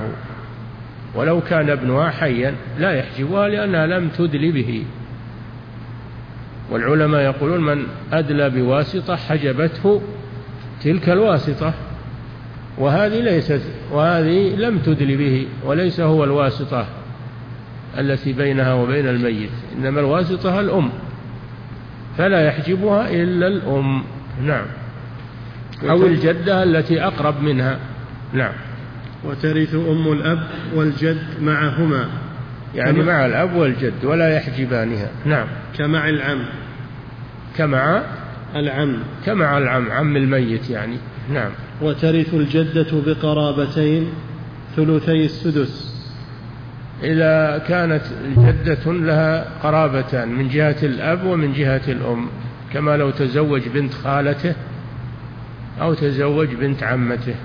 ولو كان ابنها حيا، لا يحجبها لأنها لم تدلي به. والعلماء يقولون من أدلى بواسطة حجبته تلك الواسطة، وهذه ليست وهذه لم تدل به، وليس هو الواسطة التي بينها وبين الميت، إنما الواسطة الأم، فلا يحجبها إلا الأم. نعم. أو الجدة التي أقرب منها. نعم. وترث أم الأب والجد معهما، يعني مع الأب والجد ولا يحجبانها. نعم. كمع العم. كمع العم. كمع العم، عم الميت يعني. نعم. وترث الجدة بقرابتين ثلثي السدس، إذا كانت الجدة لها قرابتان من جهة الأب ومن جهة الأم، كما لو تزوج بنت خالته أو تزوج بنت عمته،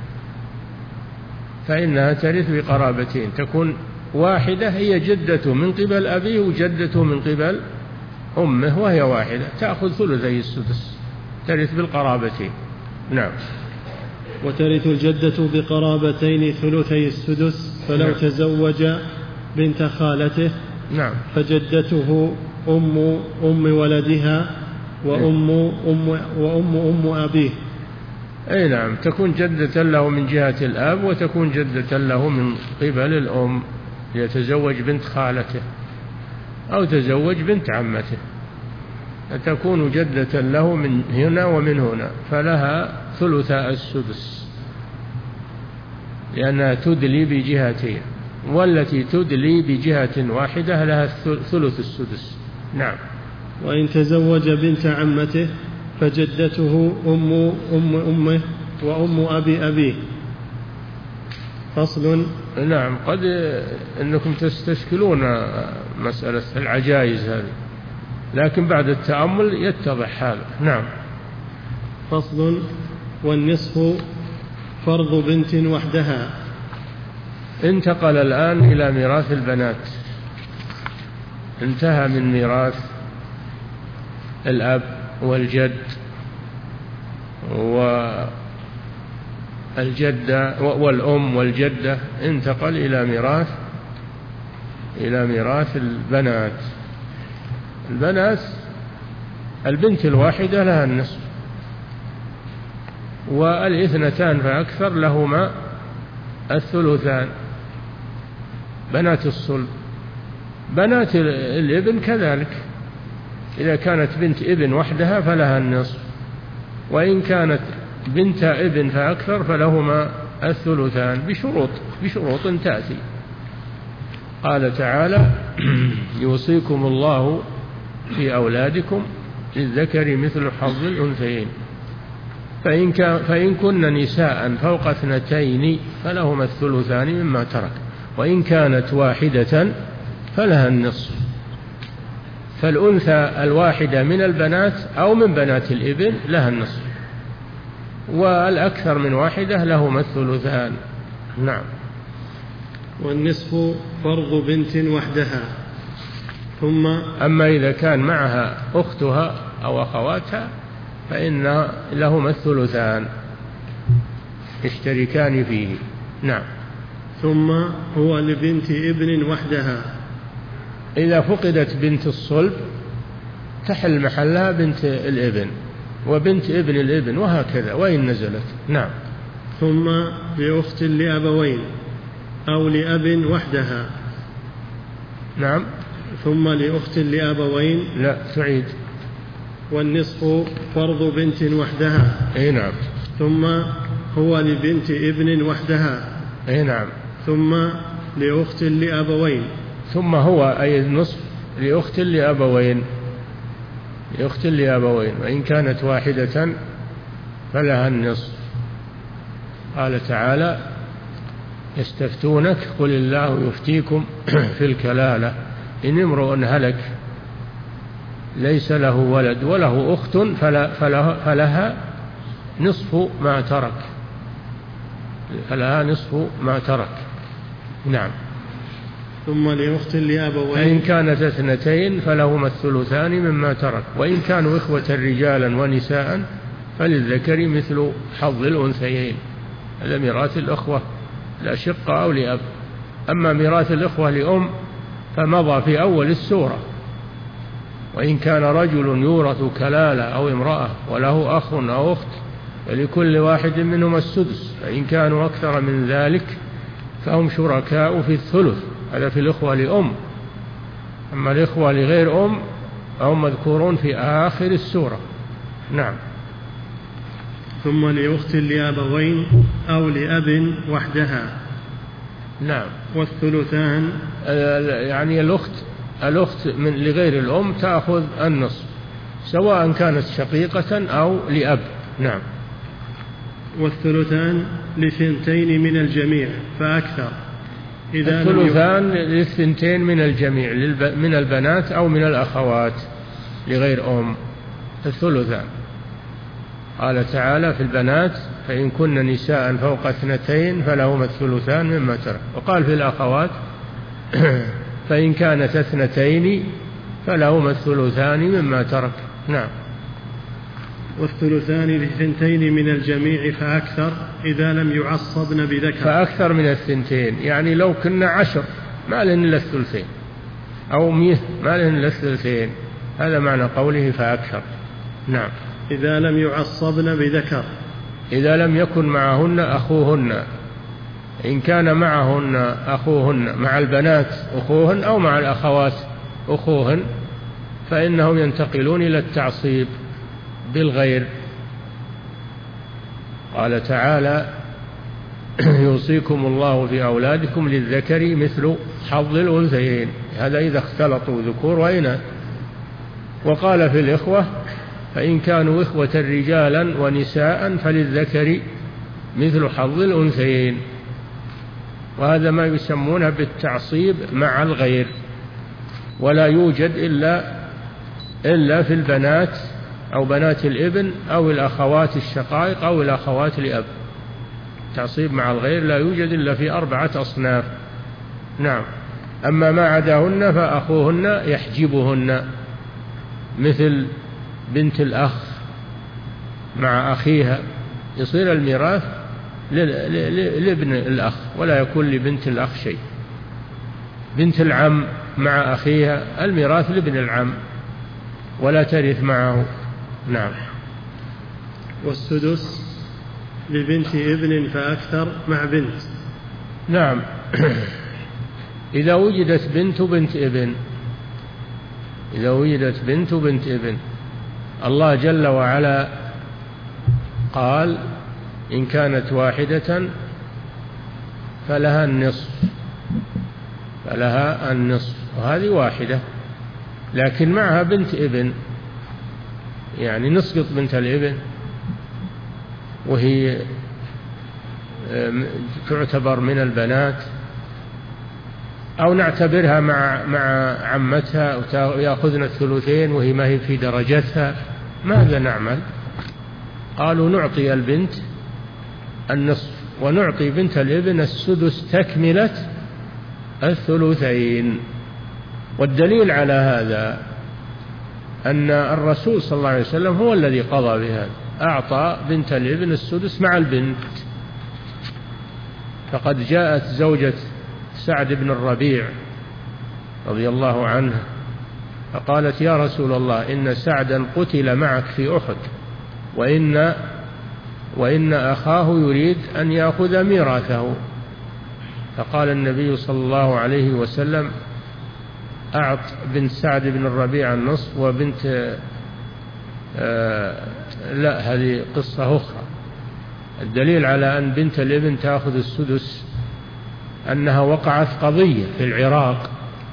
فإنها ترث بقرابتين، تكون واحدة هي جدته من قبل أبيه وجدته من قبل أمه، وهي واحدة تأخذ ثلثي السدس، ترث بالقرابتين. نعم. وترث الجدة بقرابتين ثلثي السدس، فلو نعم. تزوج بنت خالته نعم. فجدته أم أم ولدها وأم أم وأم أم أبيه. أي نعم، تكون جدة له من جهة الأب وتكون جدة له من قبل الأم، يتزوج بنت خالته أو تزوج بنت عمته، فتكون جدة له من هنا ومن هنا، فلها ثلث السدس لأنها تدلي بجهتين، والتي تدلي بجهة واحدة لها ثلث السدس. نعم. وإن تزوج بنت عمته فجدته أم أم أمه وأم أبي أبيه. فصل. نعم. قد أنكم تستشكلون مسألة العجائز هذه، لكن بعد التأمل يتضح هذا. نعم. فصل. والنصف فرض بنت وحدها. انتقل الآن إلى ميراث البنات، انتهى من ميراث الأب والجد والجدة والأم والجدة، انتقل إلى ميراث إلى ميراث البنات. البنات البنت الواحدة لها النصف، والاثنتان فأكثر لهما الثلثان، بنات الصلب. بنات الابن كذلك، إذا كانت بنت ابن وحدها فلها النصف، وإن كانت بنت ابن فأكثر فلهما الثلثان بشروط بشروط تأتي. قال تعالى: يوصيكم الله في أولادكم للذكر مثل حظ الأنثيين، فإن, فإن كن نساء فوق اثنتين فلهما الثلثان مما ترك، وإن كانت واحدة فلها النصف. فالأنثى الواحدة من البنات أو من بنات الابن لها النصف، والأكثر من واحدة لهما الثلثان. نعم. والنصف فرض بنت وحدها. ثم أما إذا كان معها أختها أو أخواتها فإن لهما الثلثان يشتركان فيه. نعم. ثم هو لبنت ابن وحدها. إذا فقدت بنت الصلب تحل محلها بنت الابن وبنت ابن الابن، وهكذا وإن نزلت. نعم. ثم لأخت لأبوين أو لأب وحدها. نعم. ثم لأخت لأبوين. لا تعيد. والنصف فرض بنت وحدها. أي نعم. ثم هو لبنت ابن وحدها. أي نعم. ثم لأخت لأبوين. ثم هو أي النصف لأخت لأبوين، لأخت لأبوين، وإن كانت واحدة فلها النصف. قال تعالى: يستفتونك قل الله يفتيكم في الكلالة إن امرؤ هلك ليس له ولد وله أخت فلها, فلها نصف ما ترك فلها نصف ما ترك. نعم. ثم لأخت لأبوين. فإن كانت اثنتين فلهما الثلثان مما ترك، وإن كانوا إخوة رجالا ونساء فللذكر مثل حظ الأنثيين. هذا ميراث الأخوة لأشقة أو لأب. أما ميراث الأخوة لأم فمضى في أول السورة، وإن كان رجل يورث كلالة أو امرأة وله أخ أو أخت فلكل واحد منهما السدس، فإن كانوا أكثر من ذلك فهم شركاء في الثلث. هذا في الإخوة لأم. أما الإخوة لغير أم فهم مذكورون في آخر السورة. نعم. ثم لأخت لأبوين أو لأب وحدها. نعم. والثلثان يعني الأخت الأخت من لغير الأم تأخذ النصف سواء كانت شقيقة أو لأب. نعم. والثلثان لثنتين من الجميع فأكثر. إذا الثلثان للثنتين من الجميع من البنات أو من الأخوات لغير أم. الثلثان قال تعالى في البنات فإن كن نساء فوق اثنتين فلهما الثلثان مما ترك. وقال في الأخوات فإن كانت اثنتين فلهما الثلثان مما ترك. نعم. والثلثان لثنتين من الجميع فأكثر إذا لم يعصبن بذكر. فأكثر من الثنتين يعني لو كنا عشر ما لهن إلا الثلثين أو مئة ما لهن إلا الثلثين. هذا معنى قوله فأكثر. نعم. إذا لم يعصبن بذكر. إذا لم يكن معهن أخوهن. إن كان معهن أخوهن مع البنات أخوهن أو مع الأخوات أخوهن فإنهم ينتقلون إلى التعصيب بالغير. قال تعالى يوصيكم الله في أولادكم للذكر مثل حظ الأنثيين. هذا إذا اختلطوا ذكور وإناث. وقال في الإخوة فإن كانوا إخوة رجالا ونساء فللذكر مثل حظ الأنثيين. وهذا ما يسمونه بالتعصيب مع الغير، ولا يوجد إلا إلا في البنات أو بنات الابن أو الأخوات الشقائق أو الأخوات لأب. تعصيب مع الغير لا يوجد إلا في أربعة أصناف. نعم. أما ما عداهن فأخوهن يحجبهن مثل بنت الأخ مع أخيها يصير الميراث لابن الأخ ولا يكون لبنت الأخ شيء. بنت العم مع أخيها الميراث لابن العم ولا ترث معه. نعم. والسدس لبنت ابن فأكثر مع بنت. نعم. إذا وجدت بنت بنت ابن إذا وجدت بنت بنت ابن الله جل وعلا قال إن كانت واحدة فلها النصف فلها النصف وهذه واحدة لكن معها بنت ابن يعني نسقط بنت الابن وهي تعتبر من البنات أو نعتبرها مع مع عمتها ويأخذن الثلثين وهي ما هي في درجتها. ماذا نعمل؟ قالوا نعطي البنت النصف ونعطي بنت الابن السدس تكملة الثلثين. والدليل على هذا أن الرسول صلى الله عليه وسلم هو الذي قضى بهذا، أعطى بنت الابن السدس مع البنت. فقد جاءت زوجة سعد بن الربيع رضي الله عنه فقالت يا رسول الله إن سعدا قتل معك في أحد وإن وإن أخاه يريد أن يأخذ ميراثه. فقال النبي صلى الله عليه وسلم أعط بنت سعد بن الربيع النصف وبنت آه لا هذه قصة أخرى. الدليل على أن بنت الابن تأخذ السدس أنها وقعت قضية في العراق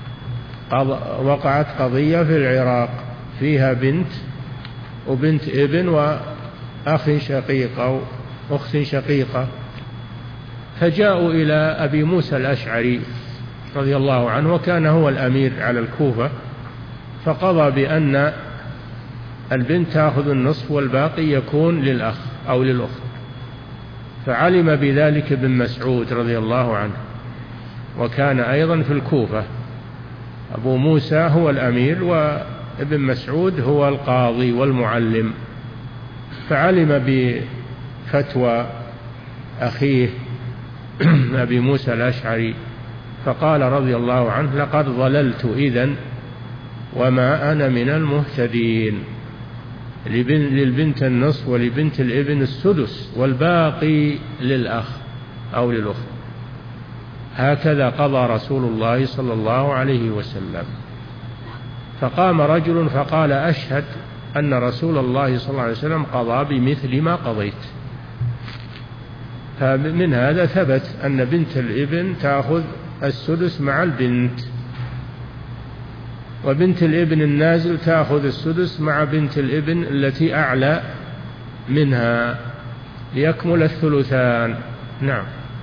وقعت قضية في العراق فيها بنت وبنت ابن وأخ شقيق أو أخت شقيقة فجاءوا إلى أبي موسى الأشعري رضي الله عنه وكان هو الأمير على الكوفة فقضى بأن البنت تأخذ النصف والباقي يكون للأخ أو للأخت. فعلم بذلك ابن مسعود رضي الله عنه وكان أيضا في الكوفة. أبو موسى هو الأمير وابن مسعود هو القاضي والمعلم. فعلم بفتوى أخيه أبي موسى الأشعري فقال رضي الله عنه لقد ضللت إذن وما أنا من المهتدين. للبنت النصف ولبنت الابن السدس والباقي للأخ أو للأخت. هكذا قضى رسول الله صلى الله عليه وسلم. فقام رجل فقال أشهد أن رسول الله صلى الله عليه وسلم قضى بمثل ما قضيت. فمن هذا ثبت أن بنت الابن تأخذ السدس مع البنت، وبنت الابن النازل تأخذ السدس مع بنت الابن التي أعلى منها ليكمل الثلثان. نعم.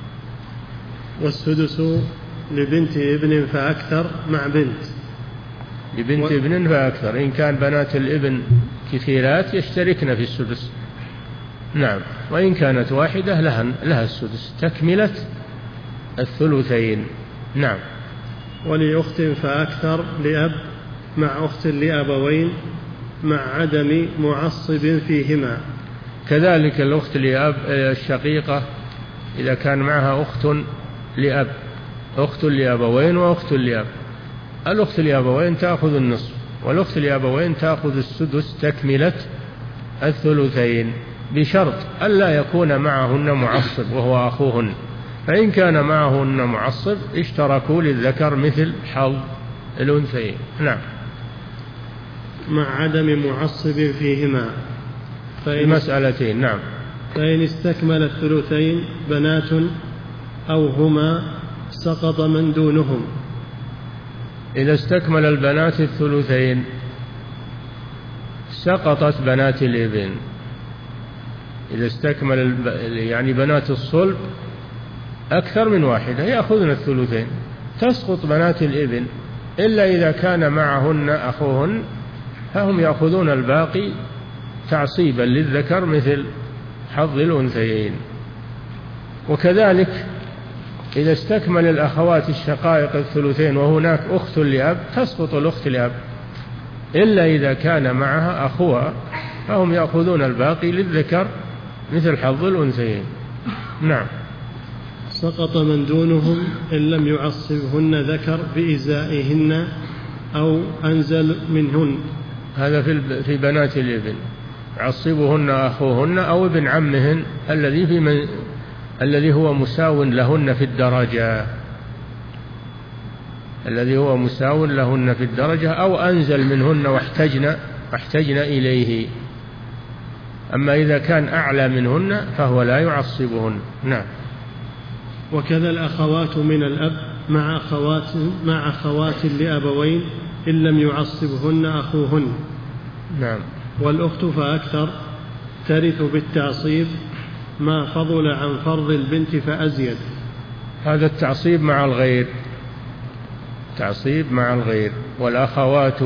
والسدس لبنت ابن فأكثر مع بنت لبنت و... ابن فأكثر. إن كان بنات الابن كثيرات يشتركن في السدس. نعم. وإن كانت واحدة لها, لها السدس تكملة الثلثين. نعم. ولأخت فأكثر لأب مع أخت لأبوين مع عدم معصب فيهما. كذلك الأخت لأب الشقيقة إذا كان معها أخت لأب، أخت لأبوين وأخت لأب، الأخت لأبوين تأخذ النصف والأخت لأبوين تأخذ السدس تكملة الثلثين، بشرط ألا يكون معهن معصب وهو أخوهن. فإن كان معهن معصب اشتركوا للذكر مثل حظ الأنثيين. نعم. مع عدم معصب فيهما. المسألتين. نعم. فإن استكمل الثلثين بنات أو هما سقط من دونهم. إذا استكمل البنات الثلثين سقطت بنات الابن. إذا استكمل الب... يعني بنات الصلب أكثر من واحدة يأخذن الثلثين، تسقط بنات الابن إلا إذا كان معهن أخوهن فهم يأخذون الباقي تعصيبا للذكر مثل حظ الأنثيين. وكذلك إذا استكمل الأخوات الشقائق الثلثين وهناك أخت لأب تسقط الأخت لأب إلا إذا كان معها أخوها فهم يأخذون الباقي للذكر مثل حظ الأنثيين. نعم. سقط من دونهم إن لم يعصبهن ذكر بإزائهن أو أنزل منهن. هذا في في بنات الابن يعصبهن أخوهن أو ابن عمهن الذي في من الذي هو مساو لهن في الدرجة الذي هو مساو لهن في الدرجة أو أنزل منهن واحتجن واحتجن إليه. أما إذا كان أعلى منهن فهو لا يعصبهن. نعم. وكذا الأخوات من الأب مع أخوات مع أخوات لأبوين إن لم يعصبهن أخوهن. نعم. والأخت فأكثر ترث بالتعصيب ما فضل عن فرض البنت فأزيد. هذا التعصيب مع الغير، تعصيب مع الغير. والأخوات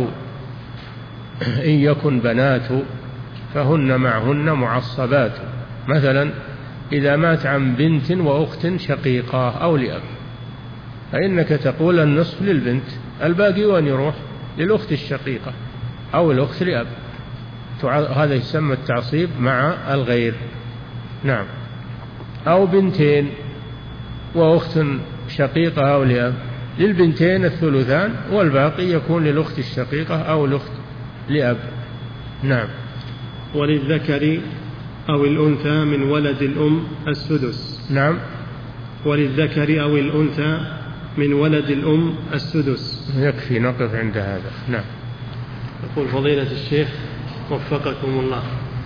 إن يكن بنات فهن معهن معصبات. مثلا إذا مات عن بنت وأخت شقيقة أو لأب فإنك تقول النصف للبنت، الباقي وين يروح؟ للأخت الشقيقة أو الأخت لأب. هذا يسمى التعصيب مع الغير. نعم. أو بنتين وأخت شقيقة أو لأب، للبنتين الثلثان والباقي يكون للأخت الشقيقة أو الأخت لأب. نعم. وللذكر أو الأنثى من ولد الأم السدس. نعم. وللذكر أو الأنثى من ولد الأم السدس. يكفي نقف عند هذا. نعم. يقول فضيلة الشيخ وفقكم الله،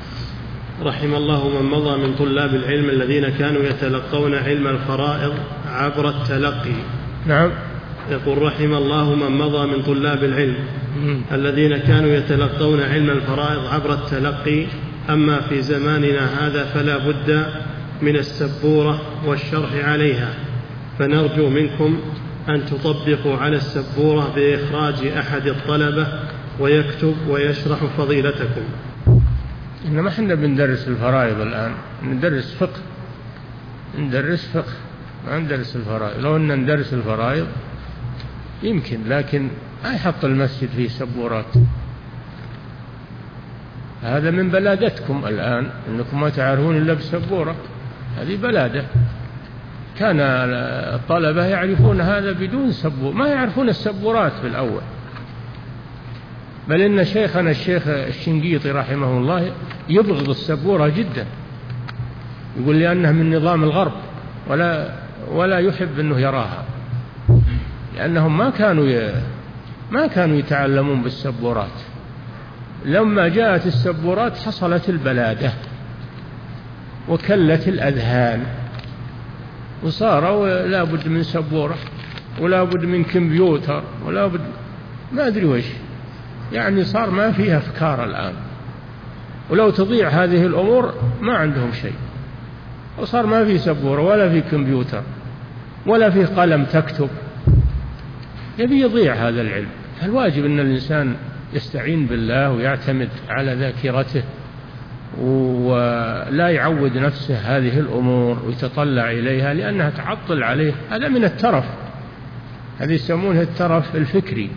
رحم الله من مضى من طلاب العلم الذين كانوا يتلقون علم الفرائض عبر التلقي. نعم. يقول رحم الله من مضى من طلاب العلم الذين كانوا يتلقون علم الفرائض عبر التلقي، أما في زماننا هذا فلا بد من السبورة والشرح عليها، فنرجو منكم أن تطبقوا على السبورة بإخراج أحد الطلبة ويكتب ويشرح فضيلتكم. إنما احنا بندرس الفرائض الآن، ندرس فقه ندرس فقه ما ندرس الفرائض. لو أن ندرس الفرائض يمكن، لكن ما يحط المسجد فيه سبورات. هذا من بلادتكم الآن أنكم ما تعرفون إلا بسبورة، هذه بلادة. كان الطلبة يعرفون هذا بدون سبورة، ما يعرفون السبورات في الأول. بل إن شيخنا الشيخ الشنقيطي رحمه الله يبغض السبورة جدا، يقول لأنها من نظام الغرب ولا ولا يحب أنه يراها، لأنهم ما كانوا ي... ما كانوا يتعلمون بالسبورات. لما جاءت السبورات حصلت البلادة وكلت الأذهان، وصاروا لا بد من سبورة ولا بد من كمبيوتر ولا بد ما أدري وش، يعني صار ما فيها أفكار الآن، ولو تضيع هذه الأمور ما عندهم شيء، وصار ما في سبورة ولا في كمبيوتر ولا في قلم تكتب، يبي يضيع هذا العلم. فالواجب أن الإنسان يستعين بالله ويعتمد على ذاكرته ولا يعود نفسه هذه الأمور ويتطلع إليها لأنها تعطل عليه. هذا من الترف، هذه يسمونه الترف الفكري.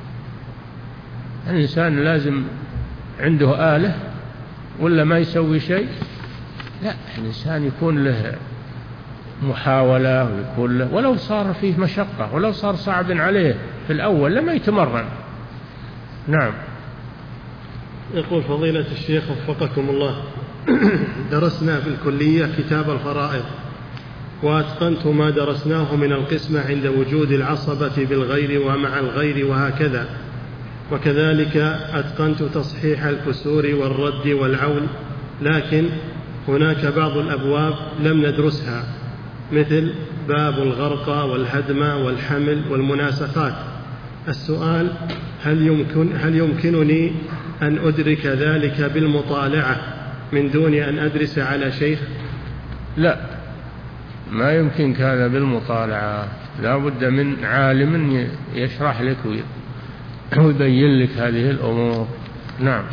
الإنسان لازم عنده آلة ولا ما يسوي شيء، لا، الإنسان يكون له محاولة ويكون له، ولو صار فيه مشقة ولو صار صعب عليه في الأول لما يتمرن. نعم. يقول فضيلة الشيخ وفقكم الله: درسنا في الكلية كتاب الفرائض، وأتقنت ما درسناه من القسمة عند وجود العصبة بالغير ومع الغير وهكذا، وكذلك أتقنت تصحيح الكسور والرد والعول، لكن هناك بعض الأبواب لم ندرسها، مثل باب الغرق والهدم والحمل والمناسخات. السؤال: هل يمكن هل يمكنني أن أدرك ذلك بالمطالعة من دون أن أدرس على شيخ؟ لا، ما يمكنك هذا بالمطالعة، لا بد من عالم يشرح لك ويبين لك هذه الأمور. نعم.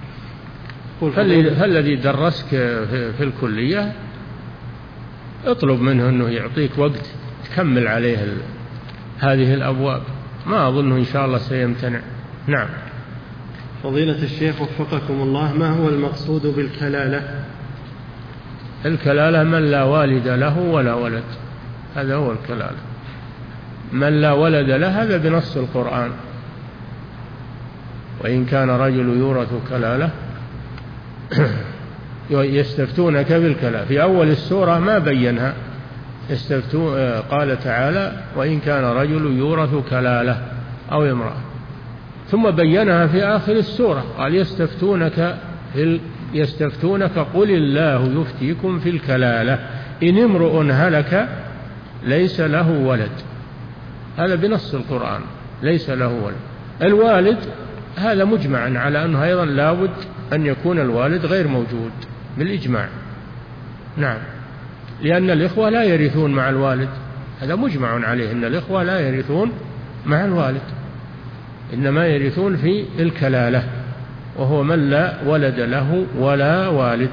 فالذي درسك في الكلية اطلب منه أنه يعطيك وقت تكمل عليه هذه الأبواب، ما أظنه إن شاء الله سيمتنع. نعم. فضيلة الشيخ وفقكم الله، ما هو المقصود بالكلالة؟ الكلالة من لا والد له ولا ولد، هذا هو الكلالة. من لا ولد له هذا بنص القرآن: وإن كان رجل يورث كلالة يستفتونك بالكلالة. في أول السورة ما بينها، يستفتون قال تعالى: وإن كان رجل يورث كلالة أو امرأة، ثم بينها في آخر السورة قال: يستفتونك في يستفتونك قل الله يفتيكم في الكلالة إن امرؤ هلك ليس له ولد. هذا بنص القرآن، ليس له ولد. الوالد هذا مجمع على أنه أيضا لابد أن يكون الوالد غير موجود بالإجماع. نعم، لأن الإخوة لا يرثون مع الوالد، هذا مجمع عليه أن الإخوة لا يرثون مع الوالد، إنما يرثون في الكلالة، وهو من لا ولد له ولا والد.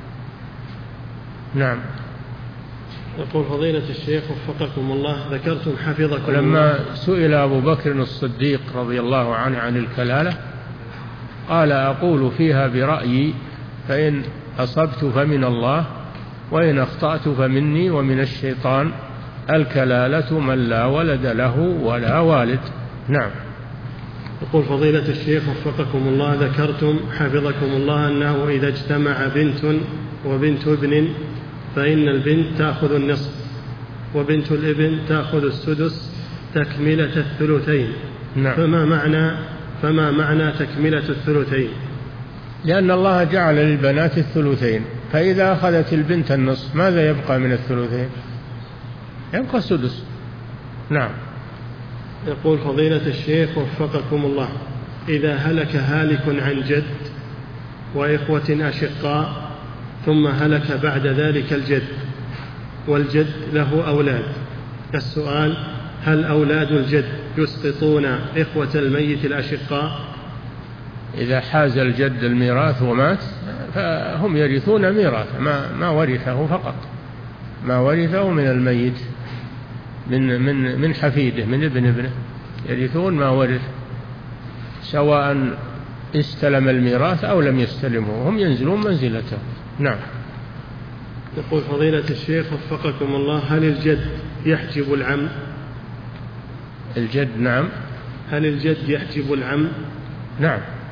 نعم. يقول فضيلة الشيخ وفقكم الله: ذكرتم حفظكم الله لما سئل أبو بكر الصديق رضي الله عنه عن الكلالة قال: أقول فيها برأيي، فإن أصبت فمن الله وإن أخطأت فمني ومن الشيطان. الكلالة من لا ولد له ولا والد. نعم. يقول فضيلة الشيخ وفقكم الله: ذكرتم حفظكم الله أنه إذا اجتمع بنت وبنت ابن فإن البنت تأخذ النصف وبنت الابن تأخذ السدس تكملة الثلثين. نعم. فما معنى فما معنى تكملة الثلثين؟ لأن الله جعل للبنات الثلثين، فإذا أخذت البنت النصف ماذا يبقى من الثلثين؟ يبقى السدس. نعم. يقول فضيلة الشيخ وفقكم الله: إذا هلك هالك عن جد وإخوة أشقاء ثم هلك بعد ذلك الجد والجد له أولاد، السؤال: هل أولاد الجد يسقطون إخوة الميت الأشقاء؟ إذا حاز الجد الميراث ومات فهم يرثون ميراث ما, ما ورثه فقط، ما ورثه من الميت من, من, من حفيده من ابن ابنه، يرثون ما ورث سواء استلم الميراث أو لم يستلمه، هم ينزلون منزلته. نعم. يقول فضيلة الشيخ وفقكم الله: هل الجد يحجب العم؟ الجد نعم. هل الجد يحجب العم؟ نعم.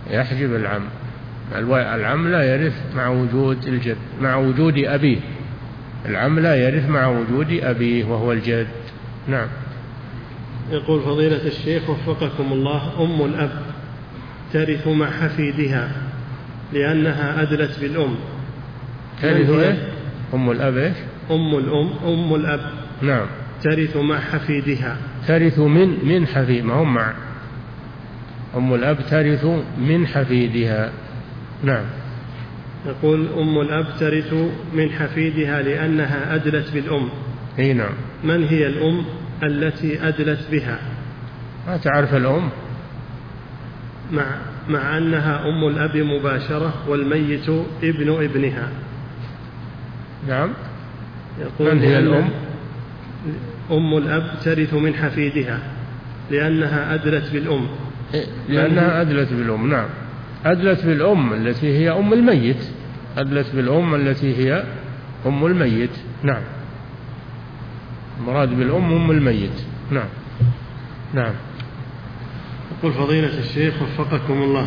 يحجب العم. العم لا يرث مع وجود الجد، مع وجود أبيه. العم لا يرث مع وجود أبيه وهو الجد. نعم. يقول فضيلة الشيخ وفقكم الله: أم الأب ترث مع حفيدها لأنها أدلت بالأم. ترث إيه؟ أم الأب إيش؟ أم الأم أم الأب. نعم. ترث مع حفيدها. ترث من من حفيد، ما هم مع. أم الأب ترث من حفيدها. نعم. يقول أم الأب ترث من حفيدها لأنها أدلت بالأم. أي نعم. من هي الأم التي أدلت بها؟ ما تعرف الأم؟ مع, مع أنها أم الأب مباشرة والميت ابن ابنها. نعم. يقول من هي الأم؟ أم الأب ترث من حفيدها لأنها أدلت بالأم. لأنها أدلت بالأم. نعم. أدلت بالأم التي هي أم الميت. أدلت بالأم التي هي أم الميت. نعم. مراد بالأم أم الميت. نعم. نعم. يقول فضيلة الشيخ وفقكم الله: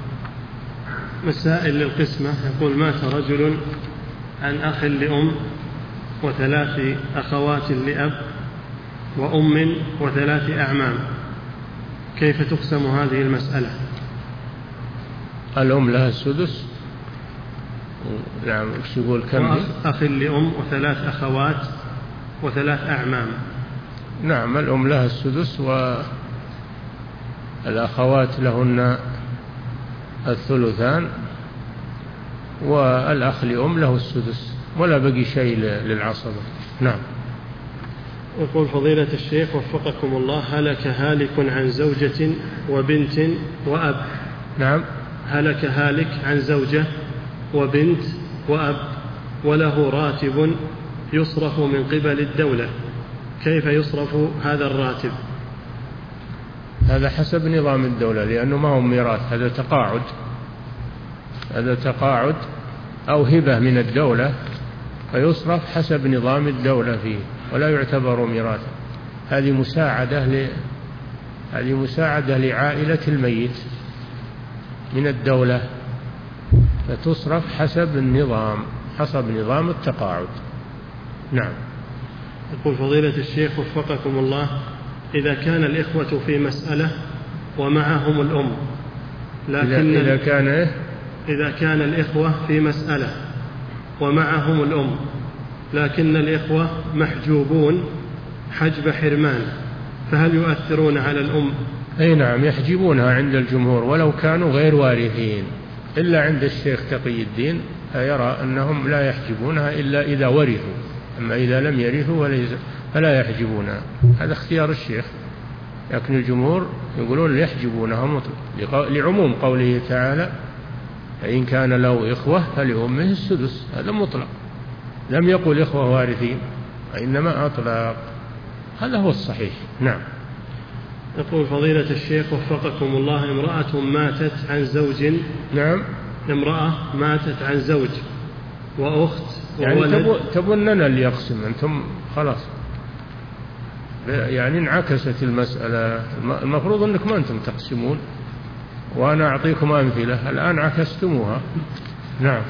مسائل للقسمة. يقول: مات رجل عن أخ لأم وثلاث أخوات لأب وأم وثلاث أعمام، كيف تقسم هذه المسألة؟ الأم لها السدس. نعم. وش يقول؟ كم؟ أخ لأم وثلاث أخوات وثلاث أعمام. نعم. الأم لها السدس والأخوات لهن الثلثان والأخ لأم له السدس ولا بقي شيء للعصبة. نعم. يقول فضيلة الشيخ وفقكم الله: هلك هالك عن زوجة وبنت وأب. نعم. هلك هالك عن زوجة وبنت وأب وله راتب يصرف من قبل الدولة، كيف يصرف هذا الراتب؟ هذا حسب نظام الدولة، لأنه ما هو ميراث، هذا تقاعد. هذا تقاعد أو هبة من الدولة، فيصرف حسب نظام الدولة فيه ولا يعتبر ميراثا. هذه مساعدة ل... هذه مساعدة لعائلة الميت من الدولة، فتصرف حسب النظام، حسب نظام التقاعد. نعم. يقول فضيلة الشيخ وفقكم الله: إذا كان الإخوة في مسألة ومعهم الأم، لكن إذا كان إيه؟ إذا كان الإخوة في مسألة ومعهم الأم لكن الإخوة محجوبون حجب حرمان، فهل يؤثرون على الأم؟ أي نعم، يحجبونها عند الجمهور ولو كانوا غير وارثين، إلا عند الشيخ تقي الدين يرى أنهم لا يحجبونها إلا إذا ورثوا، أما إذا لم يرثوا فلا يحجبونها. هذا اختيار الشيخ، لكن الجمهور يقولون يحجبونها مطلق لعموم قوله تعالى: فإن كان له إخوة فلأمه السدس. هذا مطلق، لم يقل إخوة وارثين، وإنما أطلق. هذا هو الصحيح. نعم. يقول فضيلة الشيخ وفقكم الله: امرأة ماتت عن زوج. نعم. امرأة ماتت عن زوج وأخت وولد. يعني تبوننا اللي يقسم، أنتم خلاص يعني انعكست المسألة. المفروض أنكم ما أنتم تقسمون وأنا أعطيكم أمثلة، الآن عكستموها. نعم.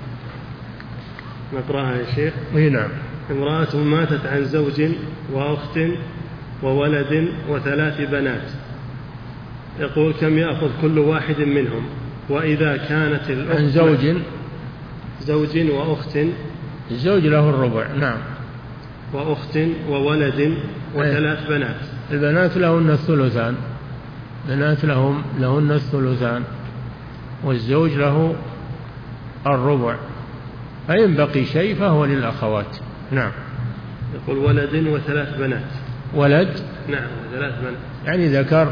نقرأها يا شيخ. اي نعم. امرأة ماتت عن زوج وأخت وولد وثلاث بنات، يقول: كم يأخذ كل واحد منهم؟ وإذا كانت الأخت عن زوج زوج وأخت، الزوج له الربع. نعم. وأخت وولد وثلاث بنات، البنات لهن الثلثان، بنات لهم لهن الثلثان، والزوج له الربع، فإن بقي شيء فهو للأخوات. نعم. يقول: ولد وثلاث بنات. ولد. نعم. وثلاث بنات يعني ذكر،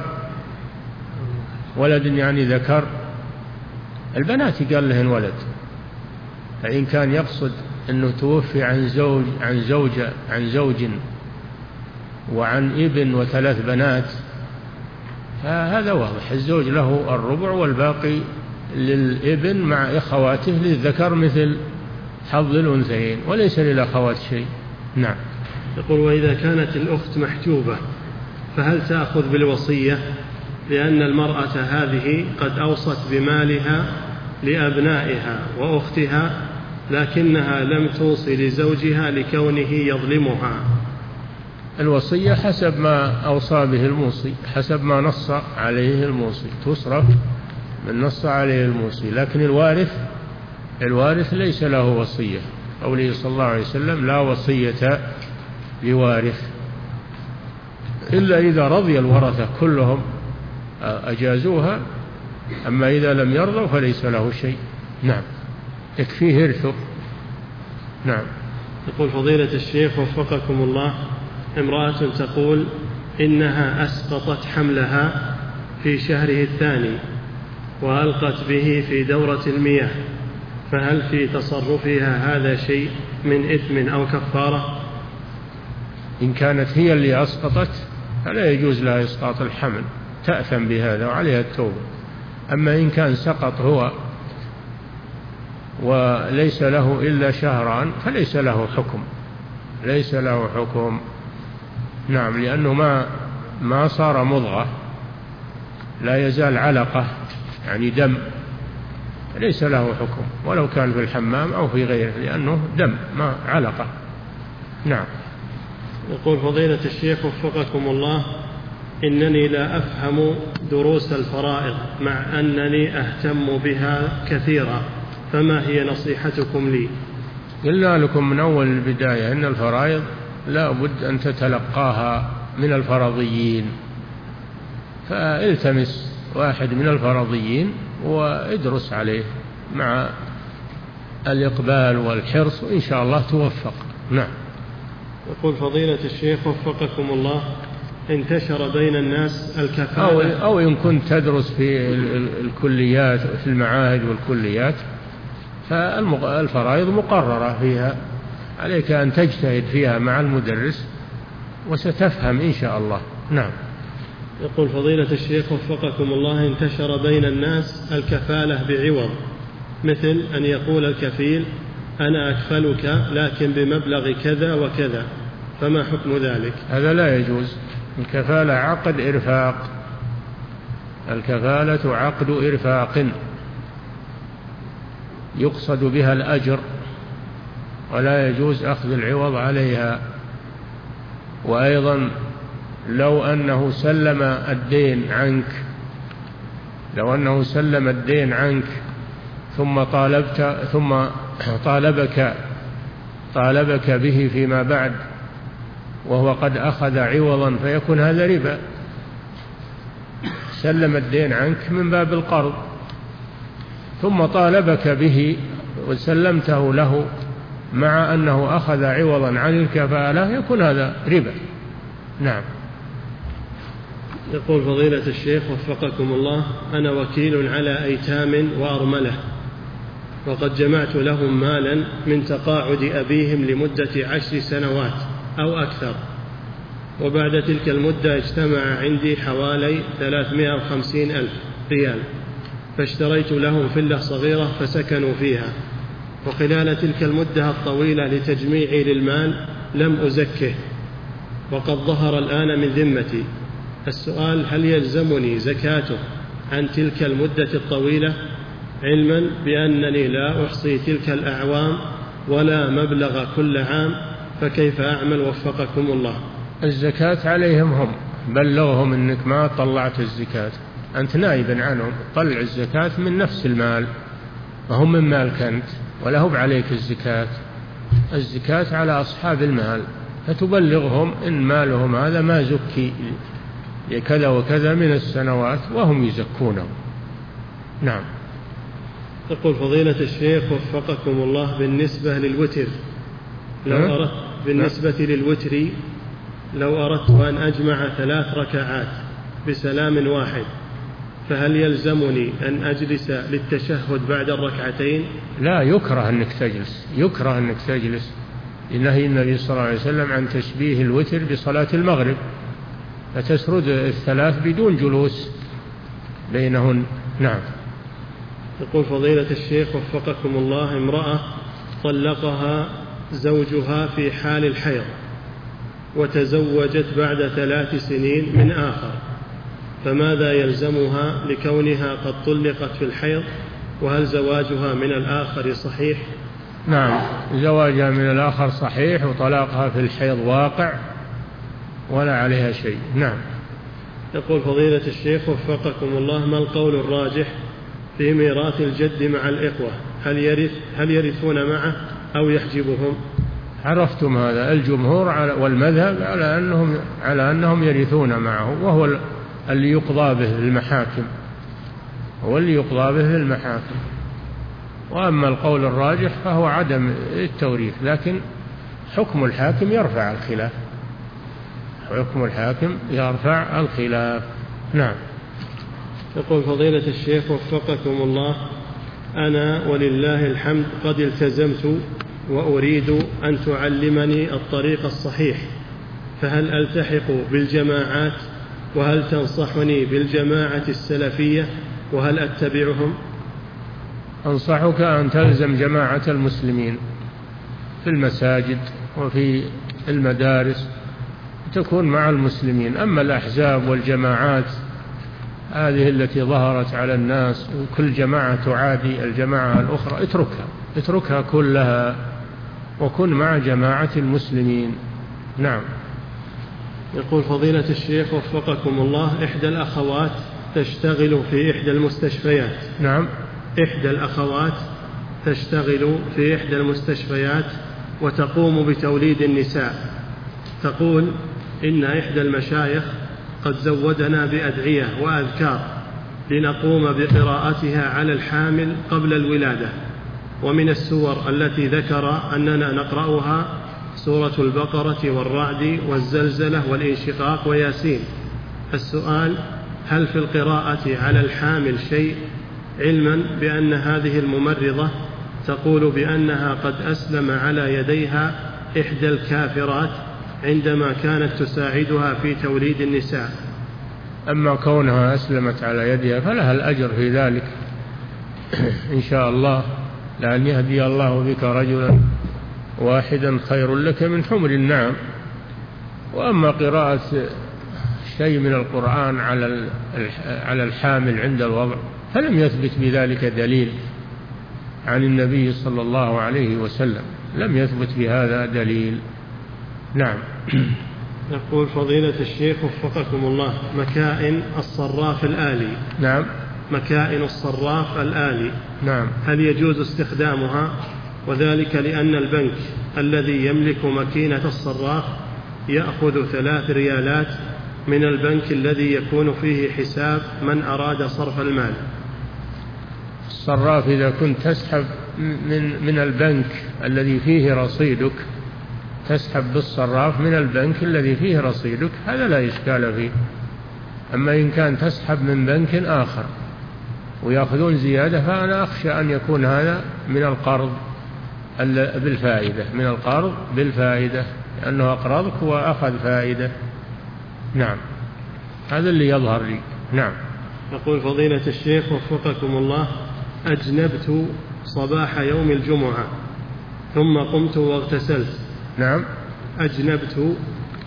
ولد يعني ذكر. البنات قال لهن ولد، فإن كان يقصد أنه توفي عن زوج عن زوجة عن زوج وعن ابن وثلاث بنات فهذا واضح، الزوج له الربع والباقي للابن مع أخواته للذكر مثل حظ الأنثيين وليس للأخوات شيء. نعم. يقول: وإذا كانت الأخت محجوبة فهل تأخذ بالوصية؟ لأن المرأة هذه قد أوصت بمالها لأبنائها وأختها، لكنها لم توصي لزوجها لكونه يظلمها. الوصية حسب ما أوصى به الموصي، حسب ما نص عليه الموصي تصرف من نص عليه الموصي. لكن الوارث الوارث ليس له وصية، قوله صلى الله عليه وسلم لا وصية لوارث، إلا إذا رضي الورثة كلهم أجازوها، أما إذا لم يرضوا فليس له شيء. نعم، يكفيه إرثه. نعم. يقول فضيلة الشيخ وفقكم الله، امرأة تقول إنها أسقطت حملها في شهره الثاني وألقت به في دورة المياه، فهل في تصرفها هذا شيء من إثم أو كفارة؟ إن كانت هي اللي أسقطت فلا يجوز لها إسقاط الحمل، تأثم بهذا وعليها التوبة. أما إن كان سقط هو وليس له إلا شهران فليس له حكم، ليس له حكم. نعم، لأنه ما ما صار مضغة، لا يزال علقة يعني دم، ليس له حكم ولو كان في الحمام أو في غيره، لأنه دم ما علقة. نعم. يقول فضيلة الشيخ وفقكم الله، إنني لا أفهم دروس الفرائض مع أنني أهتم بها كثيرا، فما هي نصيحتكم لي؟ قلنا لكم من أول البداية أن الفرائض لا بد أن تتلقاها من الفرضيين، فالتمس واحد من الفرضيين وادرس عليه مع الإقبال والحرص وإن شاء الله توفق. نعم. يقول فضيلة الشيخ وفقكم الله، انتشر بين الناس الكفالة أو, أو إن كنت تدرس في الكليات في المعاهد والكليات فالفرائض مقررة فيها، عليك أن تجتهد فيها مع المدرس وستفهم إن شاء الله. نعم. يقول فضيلة الشيخ وفقكم الله، انتشر بين الناس الكفالة بعوض، مثل أن يقول الكفيل أنا أكفلك لكن بمبلغ كذا وكذا، فما حكم ذلك؟ هذا لا يجوز. الكفالة عقد إرفاق، الكفالة عقد إرفاق يقصد بها الأجر، ولا يجوز أخذ العوض عليها. وأيضا لو أنه سلم الدين عنك لو أنه سلم الدين عنك ثم طالبت ثم طالبك طالبك به فيما بعد وهو قد أخذ عوضا فيكون هذا ربا. سلم الدين عنك من باب القرض ثم طالبك به وسلمته له مع أنه أخذ عوضا عن الكفالة، يكون هذا ربا. نعم. يقول فضيلة الشيخ وفقكم الله، أنا وكيل على أيتام وأرملة، وقد جمعت لهم مالا من تقاعد أبيهم لمدة عشر سنوات أو أكثر، وبعد تلك المدة اجتمع عندي حوالي ثلاثمائة وخمسين ألف ريال، فاشتريت لهم فيلا صغيرة فسكنوا فيها، وخلال تلك المدة الطويلة لتجميعي للمال لم أزكه، وقد ظهر الآن من ذمتي. السؤال: هل يلزمني زكاته عن تلك المدة الطويلة، علما بأنني لا أحصي تلك الأعوام ولا مبلغ كل عام، فكيف أعمل وفقكم الله؟ الزكاة عليهم هم، بلغهم أنك ما طلعت الزكاة، أنت نائبا عنهم، طلع الزكاة من نفس المال، وهم من مالك أنت ولا هو عليك الزكاة. الزكاة على أصحاب المال، فتبلغهم إن مالهم هذا ما زكي لكذا وكذا من السنوات وهم يزكونه. نعم. يقول فضيلة الشيخ وفقكم الله، بالنسبة للوتر لو أردت بالنسبة للوتر لو أردت أن أجمع ثلاث ركعات بسلام واحد، فهل يلزمني أن أجلس للتشهد بعد الركعتين؟ لا، يكره أنك تجلس، يكره أنك تجلس لنهي النبي صلى الله عليه وسلم عن تشبيه الوتر بصلاة المغرب، فتسرد الثلاث بدون جلوس بينهن. نعم. يقول فضيلة الشيخ وفقكم الله، امرأة طلقها زوجها في حال الحيض وتزوجت بعد ثلاث سنين من آخر، فماذا يلزمها لكونها قد طلقت في الحيض؟ وهل زواجها من الآخر صحيح؟ نعم، زواجها من الآخر صحيح، وطلاقها في الحيض واقع ولا عليها شيء. نعم. يقول فضيلة الشيخ وفقكم الله: ما القول الراجح في ميراث الجد مع الإخوة؟ هل يرث هل يرثون معه أو يحجبهم؟ عرفتم هذا. الجمهور والمذهب على أنهم على أنهم يرثون معه، وهو اللي يقضى به المحاكم، هو اللي يقضى به المحاكم. وأما القول الراجح فهو عدم التوريث، لكن حكم الحاكم يرفع الخلاف، حكم الحاكم يرفع الخلاف. نعم. يقول فضيلة الشيخ وفقكم الله: أنا ولله الحمد قد التزمت وأريد أن تعلمني الطريق الصحيح، فهل ألتحق بالجماعات؟ وهل تنصحني بالجماعة السلفية؟ وهل أتبعهم؟ أنصحك أن تلزم جماعة المسلمين في المساجد وفي المدارس، تكون مع المسلمين. أما الأحزاب والجماعات هذه التي ظهرت على الناس، وكل جماعة تعادي الجماعة الأخرى، اتركها اتركها كلها وكن مع جماعة المسلمين. نعم. يقول فضيلة الشيخ وفقكم الله: إحدى الأخوات تشتغل في إحدى المستشفيات. نعم. إحدى الأخوات تشتغل في إحدى المستشفيات وتقوم بتوليد النساء. تقول إن إحدى المشايخ قد زودنا بأدعية وأذكار لنقوم بقراءتها على الحامل قبل الولادة، ومن السور التي ذكر أننا نقرأها سورة البقرة والرعد والزلزلة والانشقاق وياسين. السؤال: هل في القراءة على الحامل شيء، علما بأن هذه الممرضة تقول بأنها قد أسلم على يديها إحدى الكافرات عندما كانت تساعدها في توليد النساء؟ أما كونها أسلمت على يدها فلها الأجر في ذلك إن شاء الله، لأن يهدي الله بك رجلا واحدا خير لك من حمر النعم. وأما قراءة شيء من القرآن على على الحامل عند الوضع فلم يثبت بذلك دليل عن النبي صلى الله عليه وسلم، لم يثبت بهذا دليل. نعم. يقول فضيلة الشيخ وفقكم الله: مكائن الصراف الآلي. نعم. مكائن الصراف الآلي. نعم. هل يجوز استخدامها؟ وذلك لأن البنك الذي يملك ماكينة الصراف يأخذ ثلاث ريالات من البنك الذي يكون فيه حساب من أراد صرف المال. الصراف إذا كنت تسحب من من البنك الذي فيه رصيدك، تسحب بالصراف من البنك الذي فيه رصيدك، هذا لا إشكال فيه. أما إن كان تسحب من بنك آخر ويأخذون زيادة فأنا أخشى أن يكون هذا من القرض بالفائدة، من القرض بالفائدة، لأنه أقرضك وأخذ فائدة. نعم، هذا اللي يظهر لي. نعم. يقول فضيلة الشيخ وفقكم الله: أجنبت صباح يوم الجمعة ثم قمت واغتسلت. نعم. أجنبت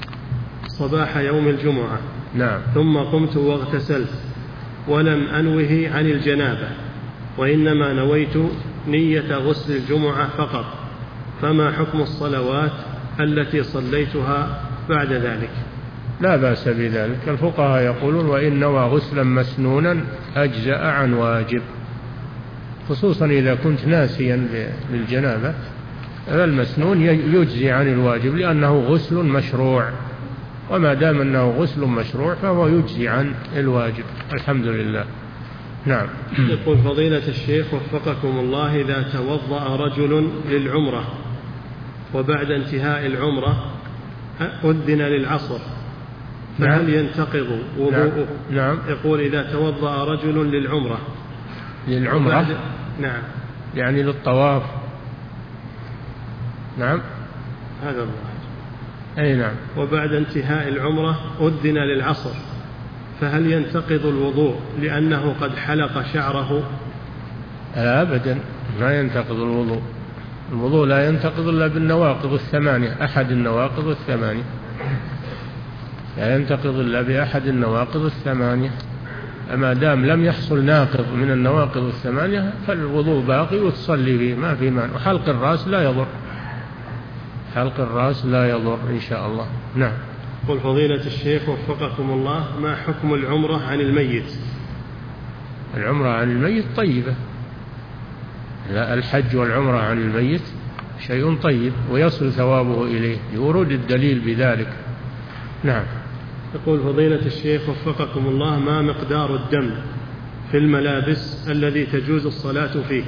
صباح يوم الجمعة. نعم. ثم قمت واغتسلت ولم أنوه عن الجنابة، وإنما نويت نية غسل الجمعة فقط، فما حكم الصلوات التي صليتها بعد ذلك؟ لا بأس بذلك. الفقهاء يقولون: وإن نوى غسلا مسنونا أجزأ عن واجب، خصوصا إذا كنت ناسيا للجنابة، فالمسنون يجزي عن الواجب لأنه غسل مشروع، وما دام أنه غسل مشروع فهو يجزي عن الواجب. الحمد لله. نعم. يقول فضيلة الشيخ وفقكم الله: إذا توضأ رجل للعمرة وبعد انتهاء العمرة أذن للعصر، فهل ينتقض وضوءه؟ نعم. يقول: إذا توضأ رجل للعمرة للعمرة نعم، يعني للطواف. نعم، هذا الله. أي نعم. وبعد انتهاء العمرة أذن للعصر، فهل ينتقض الوضوء لأنه قد حلق شعره؟ أبدا، لا ينتقض الوضوء. الوضوء لا ينتقض إلا بالنواقض الثمانية، أحد النواقض الثمانية. لا ينتقض إلا بأحد النواقض الثمانية. أما دام لم يحصل ناقض من النواقض الثمانية فالوضوء باقي وتصلي به ما في مانع. وحلق الرأس لا يضر، حلق الرأس لا يضر إن شاء الله. نعم. قل فضيلة الشيخ وفقكم الله، ما حكم العمرة عن الميت؟ العمرة عن الميت طيبة، لا الحج والعمرة عن الميت شيء طيب ويصل ثوابه إليه لورود الدليل بذلك. نعم. يقول فضيلة الشيخ وفقكم الله، ما مقدار الدم في الملابس الذي تجوز الصلاة فيه؟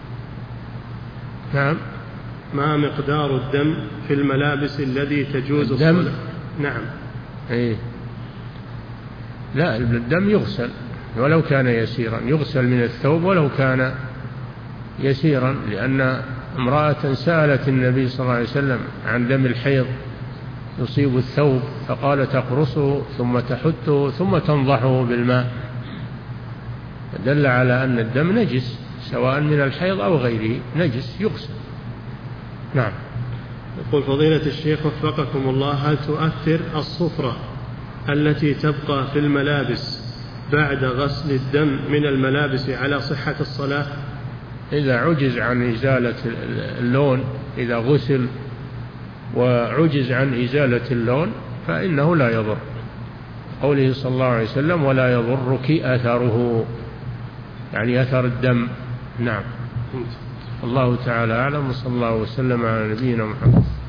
نعم. ما مقدار الدم في الملابس الذي تجوز الدم؟ الصلاة؟ نعم. إيه؟ لا، الدم يغسل ولو كان يسيرا، يغسل من الثوب ولو كان يسيرا، لأن امرأة سألت النبي صلى الله عليه وسلم عن دم الحيض يصيب الثوب فقال تقرصه ثم تحته ثم تنضحه بالماء، دل على أن الدم نجس سواء من الحيض أو غيره، نجس يغسل. نعم. يقول فضيلة الشيخ وفقكم الله، هل تؤثر الصفرة التي تبقى في الملابس بعد غسل الدم من الملابس على صحة الصلاة؟ إذا عجز عن إزالة اللون، إذا غسل وعجز عن إزالة اللون فإنه لا يضر، قوله صلى الله عليه وسلم ولا يضرك أثره، يعني أثر الدم. نعم. الله تعالى أعلم، وصلى الله وسلم على نبينا محمد.